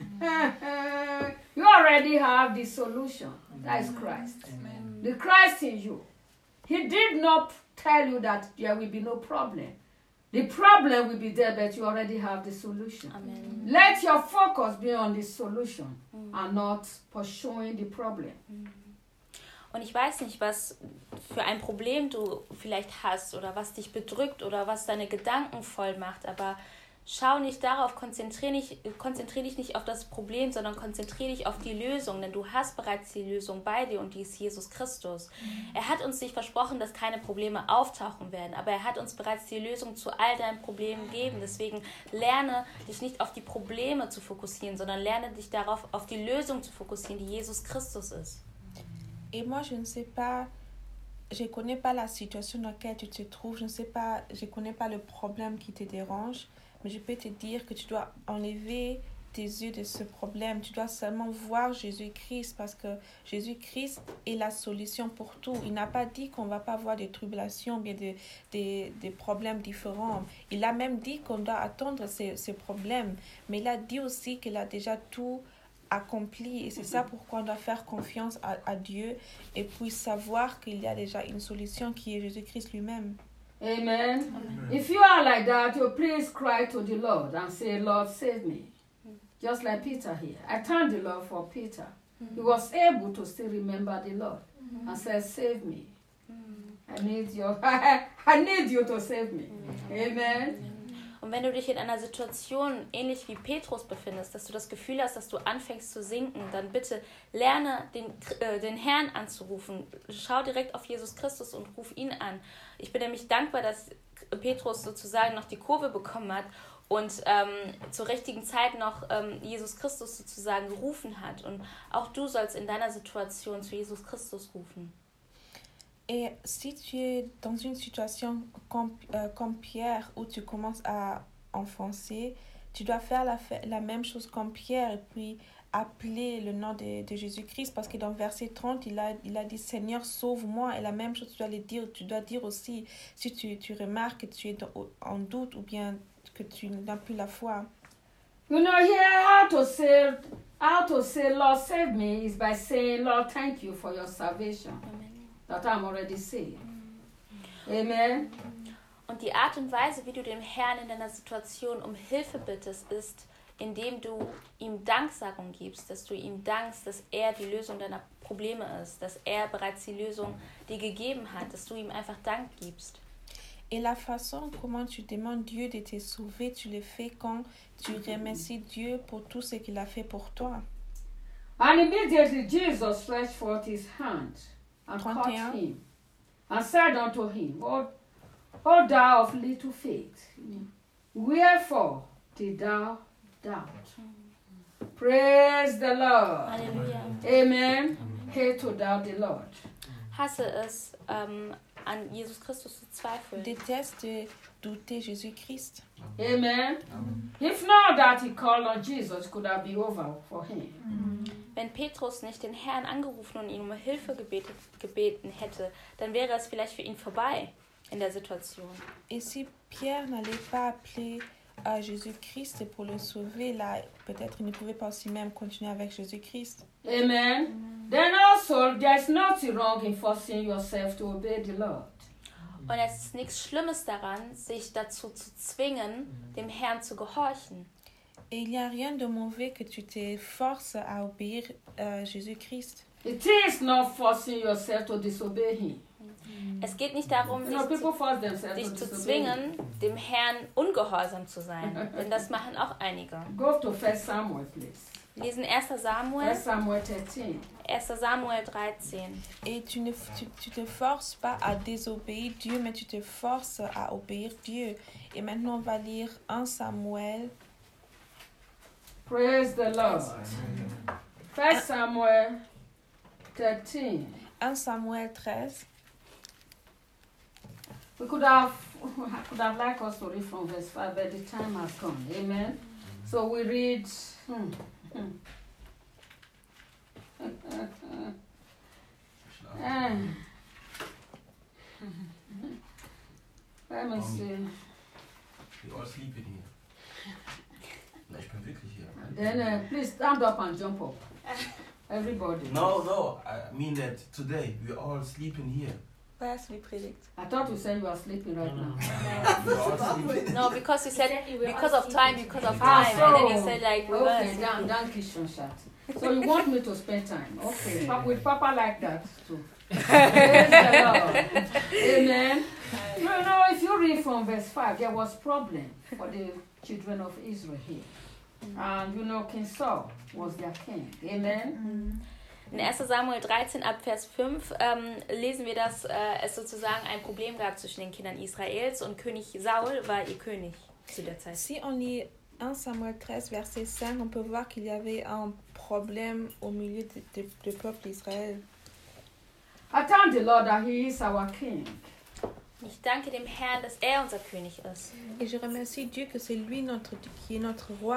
Mm. You already have the solution. Mm. That is Christ. Amen. The Christ in you. He did not tell you that there will be no problem. The problem will be there, but you already have the solution. Amen. Let your focus be on the solution mm. and not pursuing the problem. Mm. Und ich weiß nicht, was für ein Problem du vielleicht hast oder was dich bedrückt oder was deine Gedanken voll macht, aber schau nicht darauf, konzentriere dich, konzentriere dich nicht auf das Problem, sondern konzentriere dich auf die Lösung, denn du hast bereits die Lösung bei dir und die ist Jesus Christus. Mhm. Er hat uns nicht versprochen, dass keine Probleme auftauchen werden, aber er hat uns bereits die Lösung zu all deinen Problemen gegeben. Deswegen lerne dich nicht auf die Probleme zu fokussieren, sondern lerne dich darauf, auf die Lösung zu fokussieren, die Jesus Christus ist. Et moi, je ne sais pas, je ne connais pas la situation dans laquelle tu te trouves, je ne sais pas, je ne connais pas le problème qui te dérange, mais je peux te dire que tu dois enlever tes yeux de ce problème. Tu dois seulement voir Jésus-Christ parce que Jésus-Christ est la solution pour tout. Il n'a pas dit qu'on ne va pas avoir des tribulations, bien des, des, des problèmes différents. Il a même dit qu'on doit attendre ces, ces problèmes. Mais il a dit aussi qu'il a déjà tout accompli. Et c'est ça pourquoi on doit faire confiance à, à Dieu et puis savoir qu'il y a déjà une solution qui est Jésus-Christ lui-même. Amen. Amen. If you are like that, you please cry to the Lord and say, Lord, save me. Just like Peter here. I thank the Lord for Peter. Mm-hmm. He was able to still remember the Lord mm-hmm. and say, save me. Mm-hmm. I need you. I need you to save me. Mm-hmm. Amen. Und wenn du dich in einer Situation ähnlich wie Petrus befindest, dass du das Gefühl hast, dass du anfängst zu sinken, dann bitte lerne, den, äh, den Herrn anzurufen. Schau direkt auf Jesus Christus und ruf ihn an. Ich bin nämlich dankbar, dass Petrus sozusagen noch die Kurve bekommen hat und ähm, zur richtigen Zeit noch ähm, Jesus Christus sozusagen gerufen hat. Und auch du sollst in deiner Situation zu Jesus Christus rufen. Et si tu es dans une situation comme, euh, comme Pierre où tu commences à enfoncer, tu dois faire la, la même chose comme Pierre et puis appeler le nom de, de Jésus-Christ parce que dans verset trente, il a, il a dit « Seigneur, sauve-moi » et la même chose tu dois, le dire, tu dois dire aussi si tu, tu remarques que tu es dans, en doute ou bien que tu n'as plus la foi. You know, here how to say, how to say Lord save me is by saying Lord thank you for your salvation. Amen. That I'm already saved. Amen. Und die Art und Weise, wie du dem Herrn in deiner Situation um Hilfe bittest, ist, indem du ihm Danksagung gibst, dass du ihm dankst, dass er die Lösung deiner Probleme ist, dass er bereits die Lösung dir gegeben hat, dass du ihm einfach Dank gibst. Et la façon comment tu demandes Dieu de te sauver, tu le fais quand tu remercies Dieu pour tout ce qu'il a fait pour toi. And immediately Jesus stretched forth his hand and caught him, and said unto him, O, o thou of little faith, wherefore did thou doubt? Praise the Lord. Halleluja. Amen. Hate to doubt the Lord. Hasse es, ähm, an Jesus Christus zu zweifeln. Déteste douter Jésus-Christ. Amen. Amen. If not that he called on Jesus, could have been over for him. Mhm. Wenn Petrus nicht den Herrn angerufen und ihn um Hilfe gebetet, gebeten hätte, dann wäre es vielleicht für ihn vorbei in der Situation. Et si Pierre n'allait pas appeler à Jésus-Christ pour le sauver, là, peut-être il ne pouvait pas aussi même continuer avec Jésus-Christ. Amen. Mm. Then also, there's nothing wrong in forcing yourself to obey the Lord. Und es ist nichts Schlimmes daran, sich dazu zu zwingen, dem Herrn zu gehorchen. Et il n'y a rien de mauvais que tu te forces à obéir à Jésus-Christ. It is not forcing yourself to disobey him. Es geht nicht darum, sich, you know, zu, sich zu zwingen, dem Herrn ungehorsam zu sein. Denn das machen auch einige. Go to First Samuel, please. Wir lesen erster Samuel, First Samuel thirteen. erster Samuel dreizehn. Et tu ne tu, tu te forces pas à désobéir Dieu, mais tu te forces à obéir Dieu. Et maintenant, on va lire un Samuel. Praise the Lord. First Samuel thirteen. un Samuel treize. We could have, I could have liked us to read from verse five, but the time has come. Amen. So we read. Hmm, hmm. uh, Let me see. We all sleep in here. Na, ich bin wirklich hier. Then uh, please stand up and jump up. Everybody. No, no, I mean that today we all sleeping here. Where we predict? I thought you said you are sleeping right now. We all sleeping. No, because you said because of time, because of Ah, time, so, and then you said like okay, reverse. down, down, Christian shot. So you want me to spend time? Okay, Pa- with Papa like that too. Praise the Lord. Amen. You know, if you read from verse five, there was problem for the children of Israel here. And you know, King Saul was their king. Amen. In erster Samuel dreizehn ab Vers fünf ähm, lesen wir, dass äh, es sozusagen ein Problem gab zwischen den Kindern Israels und König Saul war ihr König zu der Zeit. Si on lit un Samuel treize, verset cinq, on peut voir qu'il y avait un problème au milieu du de, de peuple d'Israël. I thank the Lord that He is our King. Ich danke dem Herrn, dass er unser König ist. Et je remercie Dieu que c'est lui notre, qui est notre roi.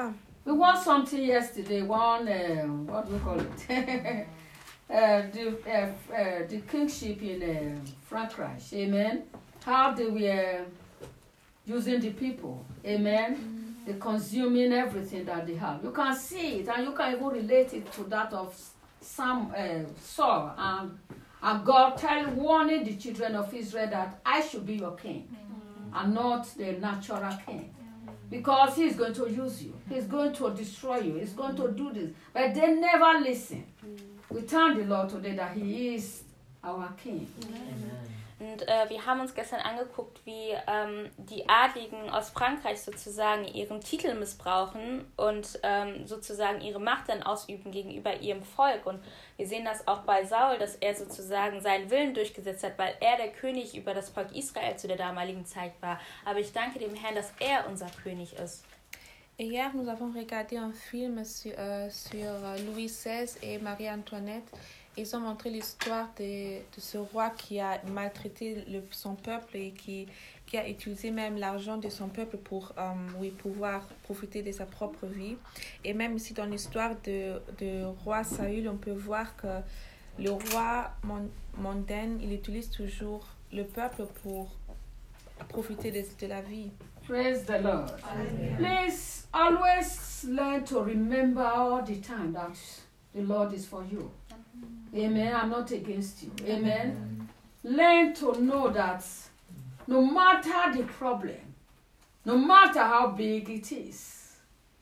We won something yesterday. One, uh, what do we call it? uh, the uh, uh, the kingship in uh, Frankreich. Amen. How they were using the people. Amen. Mm-hmm. They're consuming everything that they have. You can see it, and you can even relate it to that of some uh, Saul and and God tell warning the children of Israel that I should be your king, mm-hmm. and not the natural king. Because he's going to use you. He's going to destroy you. He's going to do this. But they never listen. We thank the Lord today that he is our King. Amen. Und äh, wir haben uns gestern angeguckt, wie ähm, die Adligen aus Frankreich sozusagen ihren Titel missbrauchen und ähm, sozusagen ihre Macht dann ausüben gegenüber ihrem Volk. Und wir sehen das auch bei Saul, dass er sozusagen seinen Willen durchgesetzt hat, weil er der König über das Volk Israel zu der damaligen Zeit war. Aber ich danke dem Herrn, dass er unser König ist. Hier, nous avons regardé un film sur, euh, sur Louis seize et Marie-Antoinette. Ils ont montré l'histoire de, de ce roi qui a maltraité le, son peuple et qui, qui a utilisé même l'argent de son peuple pour euh, oui, pouvoir profiter de sa propre vie. Et même ici dans l'histoire de, de roi Saül, on peut voir que le roi mondain, il utilise toujours le peuple pour profiter de, de la vie. Praise the Lord. Amen. Please always learn to remember all the time that the Lord is for you. Amen. I'm not against you. Amen. Learn to know that no matter the problem, no matter how big it is,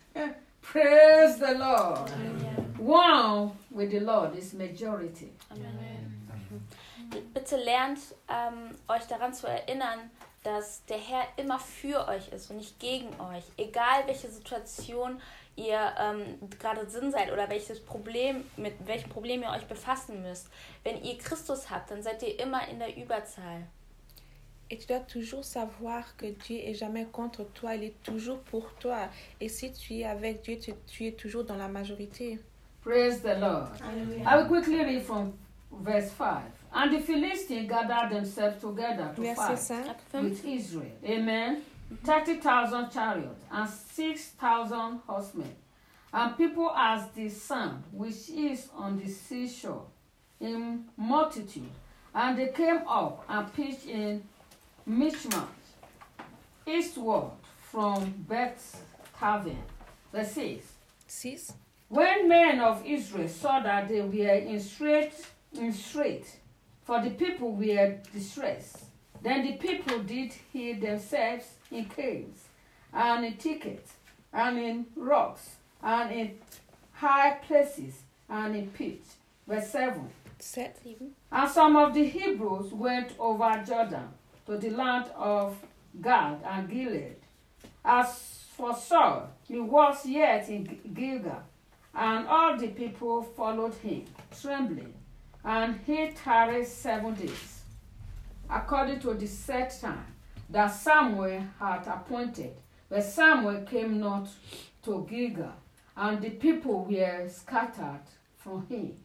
praise the Lord. Amen. One with the Lord is majority. Amen. Bitte lernt ähm, euch daran zu erinnern, dass der Herr immer für euch ist und nicht gegen euch. Egal welche Situation ihr ähm, gerade drin seid oder welches Problem, mit welchem Problem ihr euch befassen müsst. Wenn ihr Christus habt, dann seid ihr immer in der Überzahl. Et tu dois toujours savoir que Dieu est jamais contre toi, il est toujours pour toi. Et si tu es avec Dieu, tu, tu es toujours dans la majorité. Praise the Lord. Hallelujah. I will quickly read from verse five. And the Philistines gathered themselves together to Verset fight cinq. with Israel. Amen. thirty thousand chariots and six thousand horsemen, and people as the sand which is on the seashore in multitude. And they came up and pitched in Michmash, eastward from Beth Taven. Verse six. six. When men of Israel saw that they were in strait, in strait, for the people were distressed, then the people did hid themselves in caves, and in thickets, and in rocks, and in high places, and in pits. Verse seven. seven. And some of the Hebrews went over Jordan to the land of Gad and Gilead. As for Saul, he was yet in Gilgal, and all the people followed him, trembling, and he tarried seven days, according to the set time that Samuel had appointed. But Samuel came not to Gilgal, and the people were scattered from him.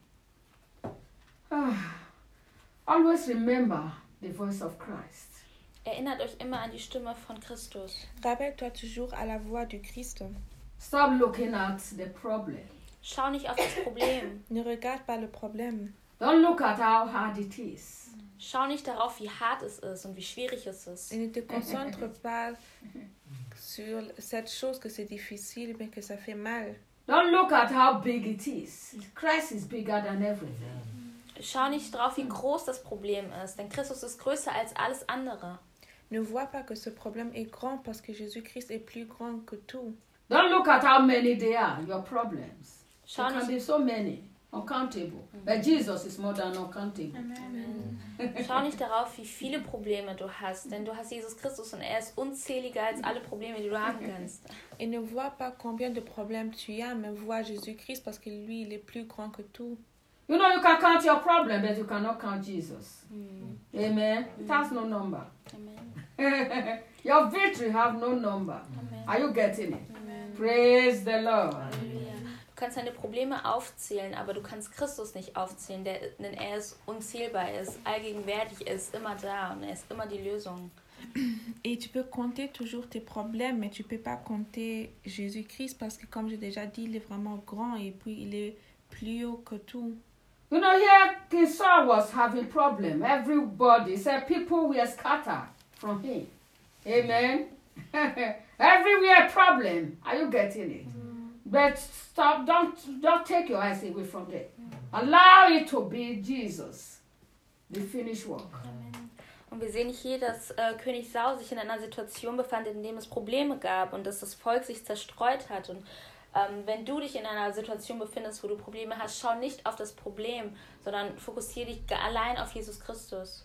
Always remember the voice of Christ. Erinnert euch immer an die Stimme von Christus. Rappelle-toi toujours à la voix du Christ. Stop looking at the problem. Schau nicht auf das Problem. Ne regarde pas le problème. Don't look at how hard it is. Schau nicht darauf, wie hart es ist und wie schwierig es ist. Et ne te concentre pas sur cette chose que c'est difficile, mais que ça fait mal. Don't look at how big it is. Christ is bigger than everything. Schau nicht drauf, wie groß das Problem ist, denn Christus ist größer als alles andere. Ne vois pas que ce problème est grand parce que Jésus-Christ est plus grand que tout. Don't look at how many they are, your problems. Schau There can nicht, be so many, uncountable. But Jesus is more than uncountable. schau nicht darauf, wie viele Probleme du hast, denn du hast Jesus Christus und er ist unzähliger als alle Probleme, die du haben kannst. Et ne vois pas combien de problèmes tu as, mais vois Jésus-Christ parce que lui, il est plus grand que tout. You know, you can count your problem, but you cannot count Jesus. Mm. Amen. Mm. It has no number. Amen. Your victory have no number. Amen. Are you getting it? Amen. Praise the Lord. Halleluja. Du kannst deine Probleme aufzählen, aber du kannst Christus nicht aufzählen, der, denn er ist unzählbar, er ist allgegenwärtig, er ist immer da und er ist immer die Lösung. Et tu peux compter toujours tes problèmes, mais tu peux pas compter Jésus-Christ parce que, comme j'ai déjà dit, il est vraiment grand et puis il est plus haut que tout. You know, here King Saul was having problem. Everybody said people were scattered from him. Amen. Everywhere problem. Are you getting it? Mm. But stop. Don't don't take your eyes away from there. Mm. Allow it to be Jesus, the finished work. Amen. Und wir sehen hier, dass äh, König Saul sich in einer Situation befand, in dem es Probleme gab und dass das Volk sich zerstreut hat. Und ähm, wenn du dich in einer Situation befindest, wo du Probleme hast, schau nicht auf das Problem, sondern fokussiere dich allein auf Jesus Christus.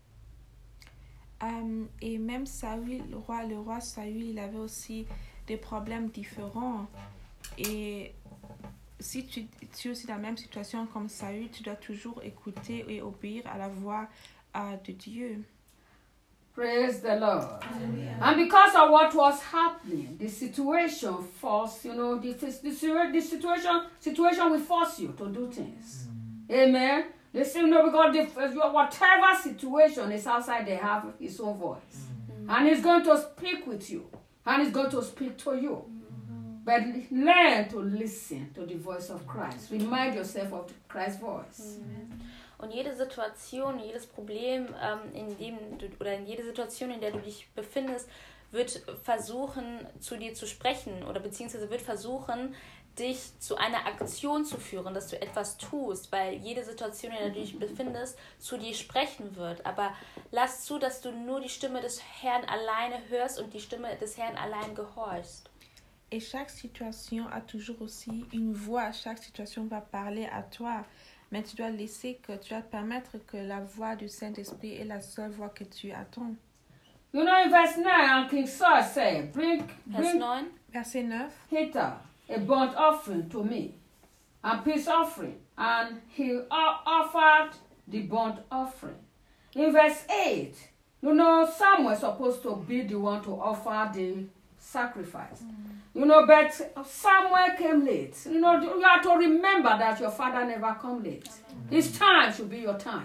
Um, et même Saül, le roi, le roi Saül, il avait aussi des problèmes différents. Et si tu, tu es aussi dans la même situation comme Saül, tu dois toujours écouter et obéir à la voix uh, de Dieu. Praise the Lord. Hallelujah. And because of what was happening, the situation forced, you know, the, the, the situation situation will force you to do things. Mm. Amen. Listen, you know, because the, whatever situation is outside, they have his own voice. Mm-hmm. And he's going to speak with you. And he's going to speak to you. Mm-hmm. But learn to listen to the voice of Christ. Remind yourself of Christ's voice. Mm-hmm. Und jede Situation, jedes Problem, ähm, in dem du, oder in jede Situation, in der du dich befindest, wird versuchen, zu dir zu sprechen oder beziehungsweise wird versuchen, dich zu einer Aktion zu führen, dass du etwas tust, weil jede Situation, in der du dich befindest, zu dir sprechen wird. Aber lass zu, dass du nur die Stimme des Herrn alleine hörst und die Stimme des Herrn allein gehorchst. Et chaque situation a toujours aussi une voix. Chaque situation va parler à toi. Mais tu dois laisser que tu dois te permettre que la voix du Saint-Esprit est la seule voix que tu attends. You know, in verse nine, King Saul said, bring, bring verset neuf. Hither a burnt offering to me, and peace offering, and he offered the burnt offering. In verse eight, you know, Samuel was supposed to be the one to offer the sacrifice. Mm. You know, but Samuel came late. You know, you have to remember that your father never come late. Mm. His time should be your time.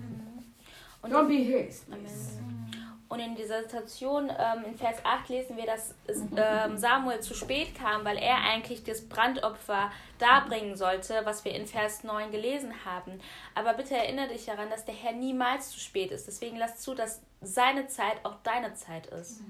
Mm. Don't be hasty. Und in dieser Situation, ähm, in Vers acht lesen wir, dass ähm, Samuel zu spät kam, weil er eigentlich das Brandopfer darbringen sollte, was wir in Vers neun gelesen haben. Aber bitte erinnere dich daran, dass der Herr niemals zu spät ist. Deswegen lass zu, dass seine Zeit auch deine Zeit ist.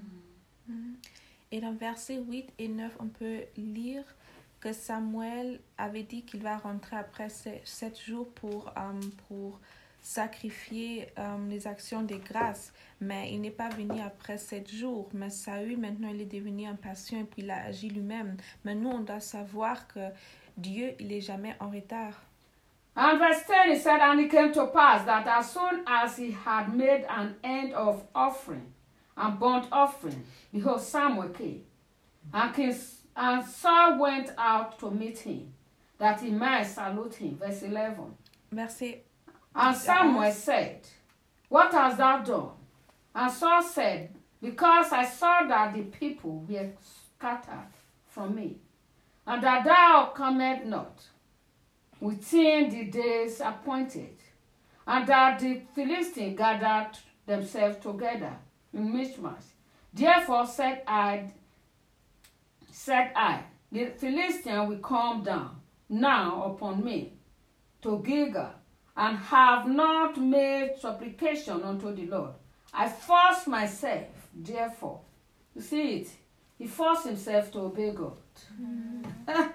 Et dans versets huit et neuf, on peut lire que Samuel avait dit qu'il va rentrer après sept jours pour, um, pour sacrifier um, les actions de grâce, mais il n'est pas venu après sept jours. Mais Saül, maintenant, il est devenu impatient et puis il a agi lui-même. Mais nous, on doit savoir que Dieu, il n'est jamais en retard. And verse ten, it said, and it came to pass that as soon as he had made an end of offering and burnt offering, behold, Samuel came. And, King, and Saul went out to meet him, that he might salute him. Verse eleven. Verset And Samuel said, what hast thou done? And Saul said, because I saw that the people were scattered from me, and that thou comest not within the days appointed, and that the Philistines gathered themselves together in Michmash. Therefore said I, said I, the Philistines will come down now upon me to Gilgal, and have not made supplication unto the Lord. I forced myself, therefore. You see it? He forced himself to obey God. Mm.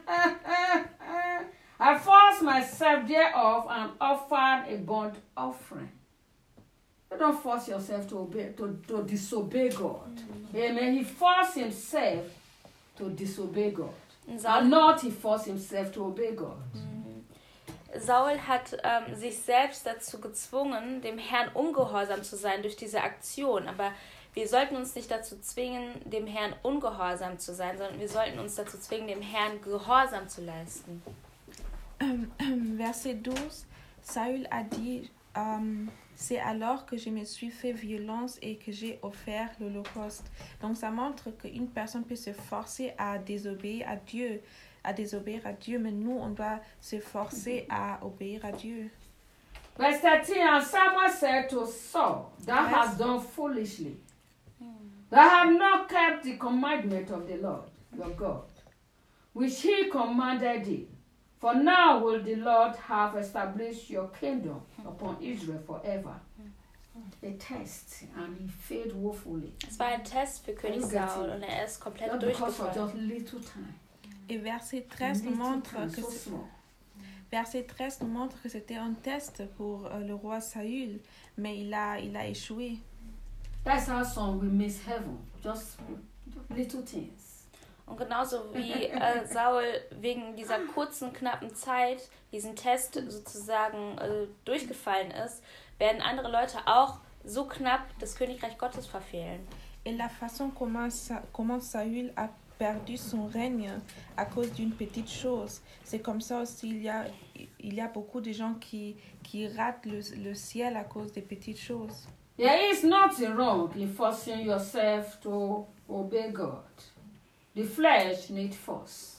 I forced myself thereof and offered a burnt offering. You don't force yourself to obey, to, to disobey God. Mm. Amen. He forced himself to disobey God. And not he forced himself to obey God. Mm. Saul hat ähm, sich selbst dazu gezwungen, dem Herrn ungehorsam zu sein durch diese Aktion. Aber wir sollten uns nicht dazu zwingen, dem Herrn ungehorsam zu sein, sondern wir sollten uns dazu zwingen, dem Herrn Gehorsam zu leisten. Verset douze, Saül a dit, um, c'est alors que je me suis fait violence et que j'ai offert l'holocauste. Donc ça montre qu'une personne peut se forcer à désobéir à Dieu. à désobéir à Dieu, mais nous, on doit se forcer à obéir à Dieu. Verse thirteen, and Samuel said to Saul, thou hast done foolishly. They have not kept the commandment of the Lord your God, which he commanded thee. For now will the Lord have established your kingdom upon Israel forever. A test, and he failed woefully. Es war ein Test für König Saul und er ist komplett Not because of durchgefallen. just little time. Et verset treize nous Little montre time, que so c'est- small. verset treize nous montre que c'était un test pour euh, le roi Saül, mais il a, il a échoué. That's how some we miss heaven. Just little things. Und genauso wie äh, Saul wegen dieser kurzen, knappen Zeit diesen Test sozusagen äh, durchgefallen ist, werden andere Leute auch so knapp das Königreich Gottes verfehlen. Et la façon comment, Sa- comment Saül a perdu son règne à cause d'une petite chose, c'est comme ça aussi, il y a, il y a beaucoup de gens qui, qui ratent le, le ciel à cause des petites choses. There is nothing wrong in forcing yourself to obey God. The flesh needs force.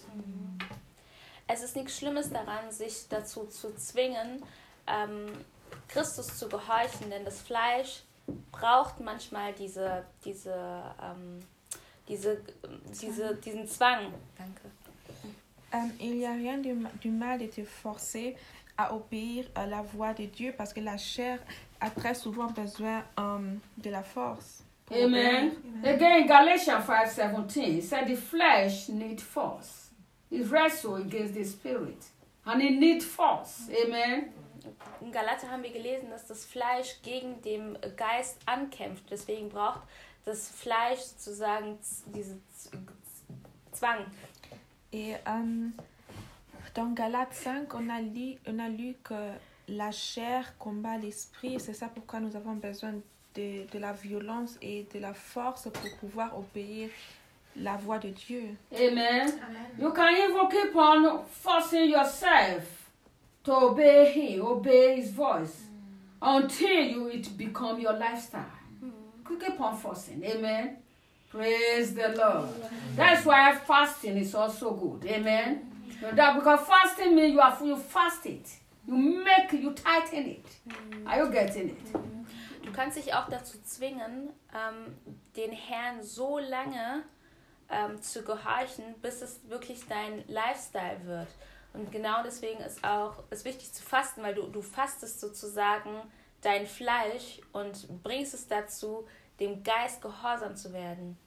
Es ist nichts Schlimmes daran, sich dazu zu zwingen, ähm, Christus zu gehorchen, denn das Fleisch braucht manchmal diese, diese, ähm, diese, diese, diesen Zwang. Danke. Euh, il n'y a rien du, ma- du mal de te forcer à obéir à la voix de Dieu parce que la chair a très souvent besoin euh, de la force. pour Amen. obéir. Again, Galatians five seventeen said the flesh needs force. It wrestles against the spirit. And it needs force. Amen. In Galater haben wir gelesen, dass das Fleisch gegen den Geist ankämpft. Deswegen braucht das Fleisch sozusagen z- diesen Z- Zwang. Et euh, dans Galates cinq, on a, lu, on a lu que la chair combat l'esprit. C'est ça pourquoi nous avons besoin de, de la violence et de la force pour pouvoir obéir la voix de Dieu. Amen. You can even keep on forcing yourself to obey him, obey his voice, until you it become your lifestyle. You keep on forcing. Amen. Praise the Lord. That's why fasting is also good. Amen. That because fasting means you are you fast it. You make you tighten it. Are you getting it? Du kannst dich auch dazu zwingen, ähm, den Herrn so lange ähm, zu gehorchen, bis es wirklich dein Lifestyle wird. Und genau deswegen ist auch es wichtig zu fasten, weil du, du fastest sozusagen dein Fleisch und bringst es dazu, dem Geist gehorsam zu werden.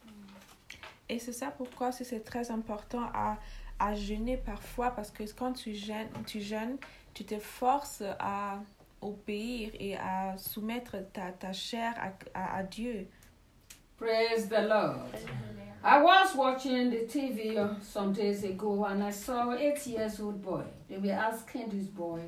Et c'est ça pourquoi aussi c'est très important à, à jeûner parfois parce que quand tu jeûnes, tu jeûnes, tu te forces à obéir et à soumettre ta, ta chair à, à, à Dieu. Praise the Lord. I was watching the T V uh, some days ago and I saw an eight years old boy. They were asking this boy,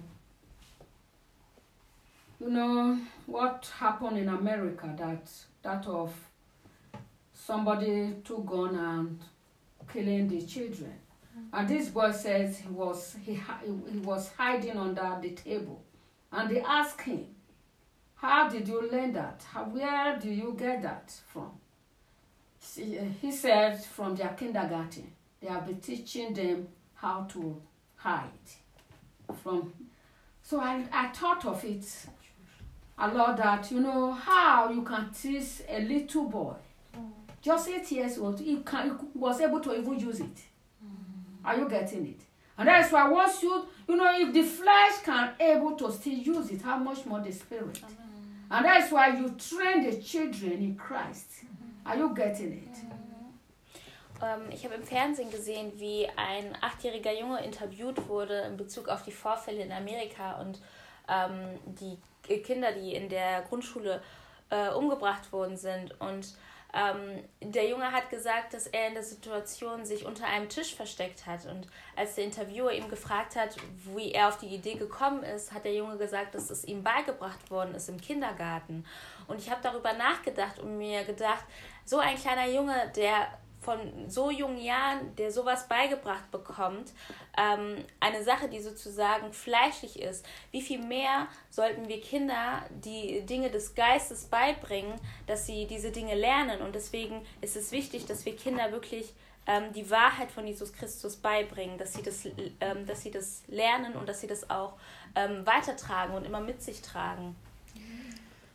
you know, what happened in America that that of somebody took gun and killing the children. And this boy says he was he, hi- he was hiding under the table. And they asked him, how did you learn that? How, where do you get that from? See, uh, He said from their kindergarten. They have been teaching them how to hide. From So I, I thought of it a lot that, you know, how you can teach a little boy, just eight years old, he, can, he was able to even use it. Are you getting it? And that's why once you, you know, if the flesh can able to still use it, how much more the spirit? And that's why you train the children in Christ. Are you getting it? Ähm, ich habe im Fernsehen gesehen, wie ein achtjähriger Junge interviewt wurde in Bezug auf die Vorfälle in Amerika und ähm, die Kinder, die in der Grundschule äh, umgebracht worden sind. Und ähm, der Junge hat gesagt, dass er in der Situation sich unter einem Tisch versteckt hat. Und als der Interviewer ihm gefragt hat, wie er auf die Idee gekommen ist, hat der Junge gesagt, dass es ihm beigebracht worden ist im Kindergarten. Und ich habe darüber nachgedacht und mir gedacht, so ein kleiner Junge, der von so jungen Jahren, der sowas beigebracht bekommt, ähm, eine Sache, die sozusagen fleischlich ist, wie viel mehr sollten wir Kinder die Dinge des Geistes beibringen, dass sie diese Dinge lernen. Und deswegen ist es wichtig, dass wir Kinder wirklich ähm, die Wahrheit von Jesus Christus beibringen, dass sie das, ähm, dass sie das lernen und dass sie das auch ähm, weitertragen und immer mit sich tragen.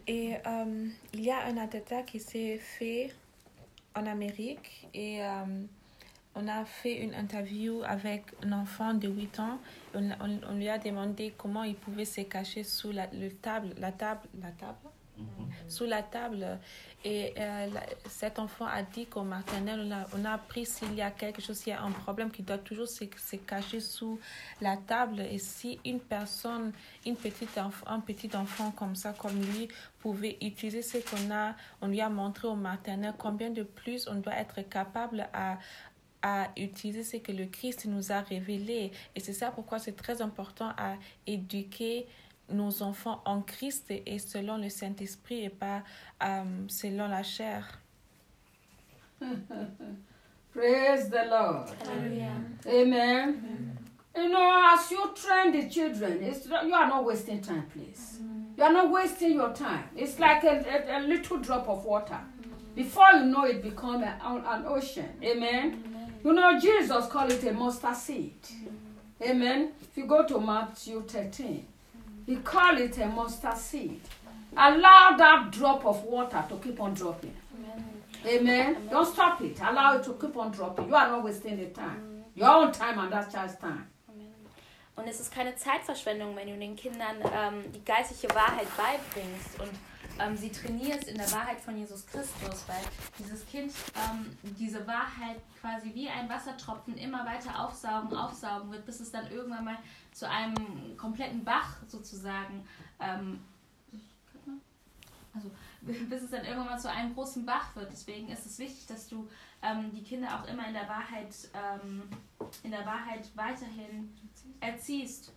Et euh, il y a un attentat qui s'est fait en Amérique et euh, on a fait une interview avec un enfant de huit ans. On, on, on lui a demandé comment il pouvait se cacher sous la, le table, la table, la table, mm-hmm. sous la table. Et euh, la, cet enfant a dit qu'au maternel, on a, on a appris s'il y a quelque chose, s'il y a un problème, qu'il doit toujours se, se cacher sous la table. Et si une personne, une petite enf- un petit enfant comme ça, comme lui, pouvait utiliser ce qu'on a, on lui a montré au maternel, combien de plus on doit être capable à à utiliser ce que le Christ nous a révélé. Et c'est ça pourquoi c'est très important à éduquer nos enfants en Christ et selon le Saint-Esprit et pas um, selon la chair. Praise the Lord. Hallelujah. Amen. Mm-hmm. You know, as you train the children, it's, you are not wasting time, please. Mm-hmm. You are not wasting your time. It's like a, a, a little drop of water. Mm-hmm. Before you know it, become a, an ocean. Amen. Mm-hmm. You know, Jesus called it a mustard seed. Mm-hmm. Amen. If you go to Matthew thirteen, mm-hmm. he called it a mustard seed. Mm-hmm. Allow that drop of water to keep on dropping. Amen. Amen. Amen. Don't stop it. Allow it to keep on dropping. You are not wasting the time. Mm-hmm. Your own time and that child's time. Amen. Und es ist keine Zeitverschwendung, wenn du den Kindern ähm, die geistliche Wahrheit beibringst und ähm, sie trainierst in der Wahrheit von Jesus Christus, weil dieses Kind ähm, diese Wahrheit quasi wie ein Wassertropfen immer weiter aufsaugen, aufsaugen wird, bis es dann irgendwann mal zu einem kompletten Bach sozusagen, ähm, also bis es dann irgendwann mal zu einem großen Bach wird. Deswegen ist es wichtig, dass du ähm, die Kinder auch immer in der Wahrheit, ähm, in der Wahrheit weiterhin erziehst.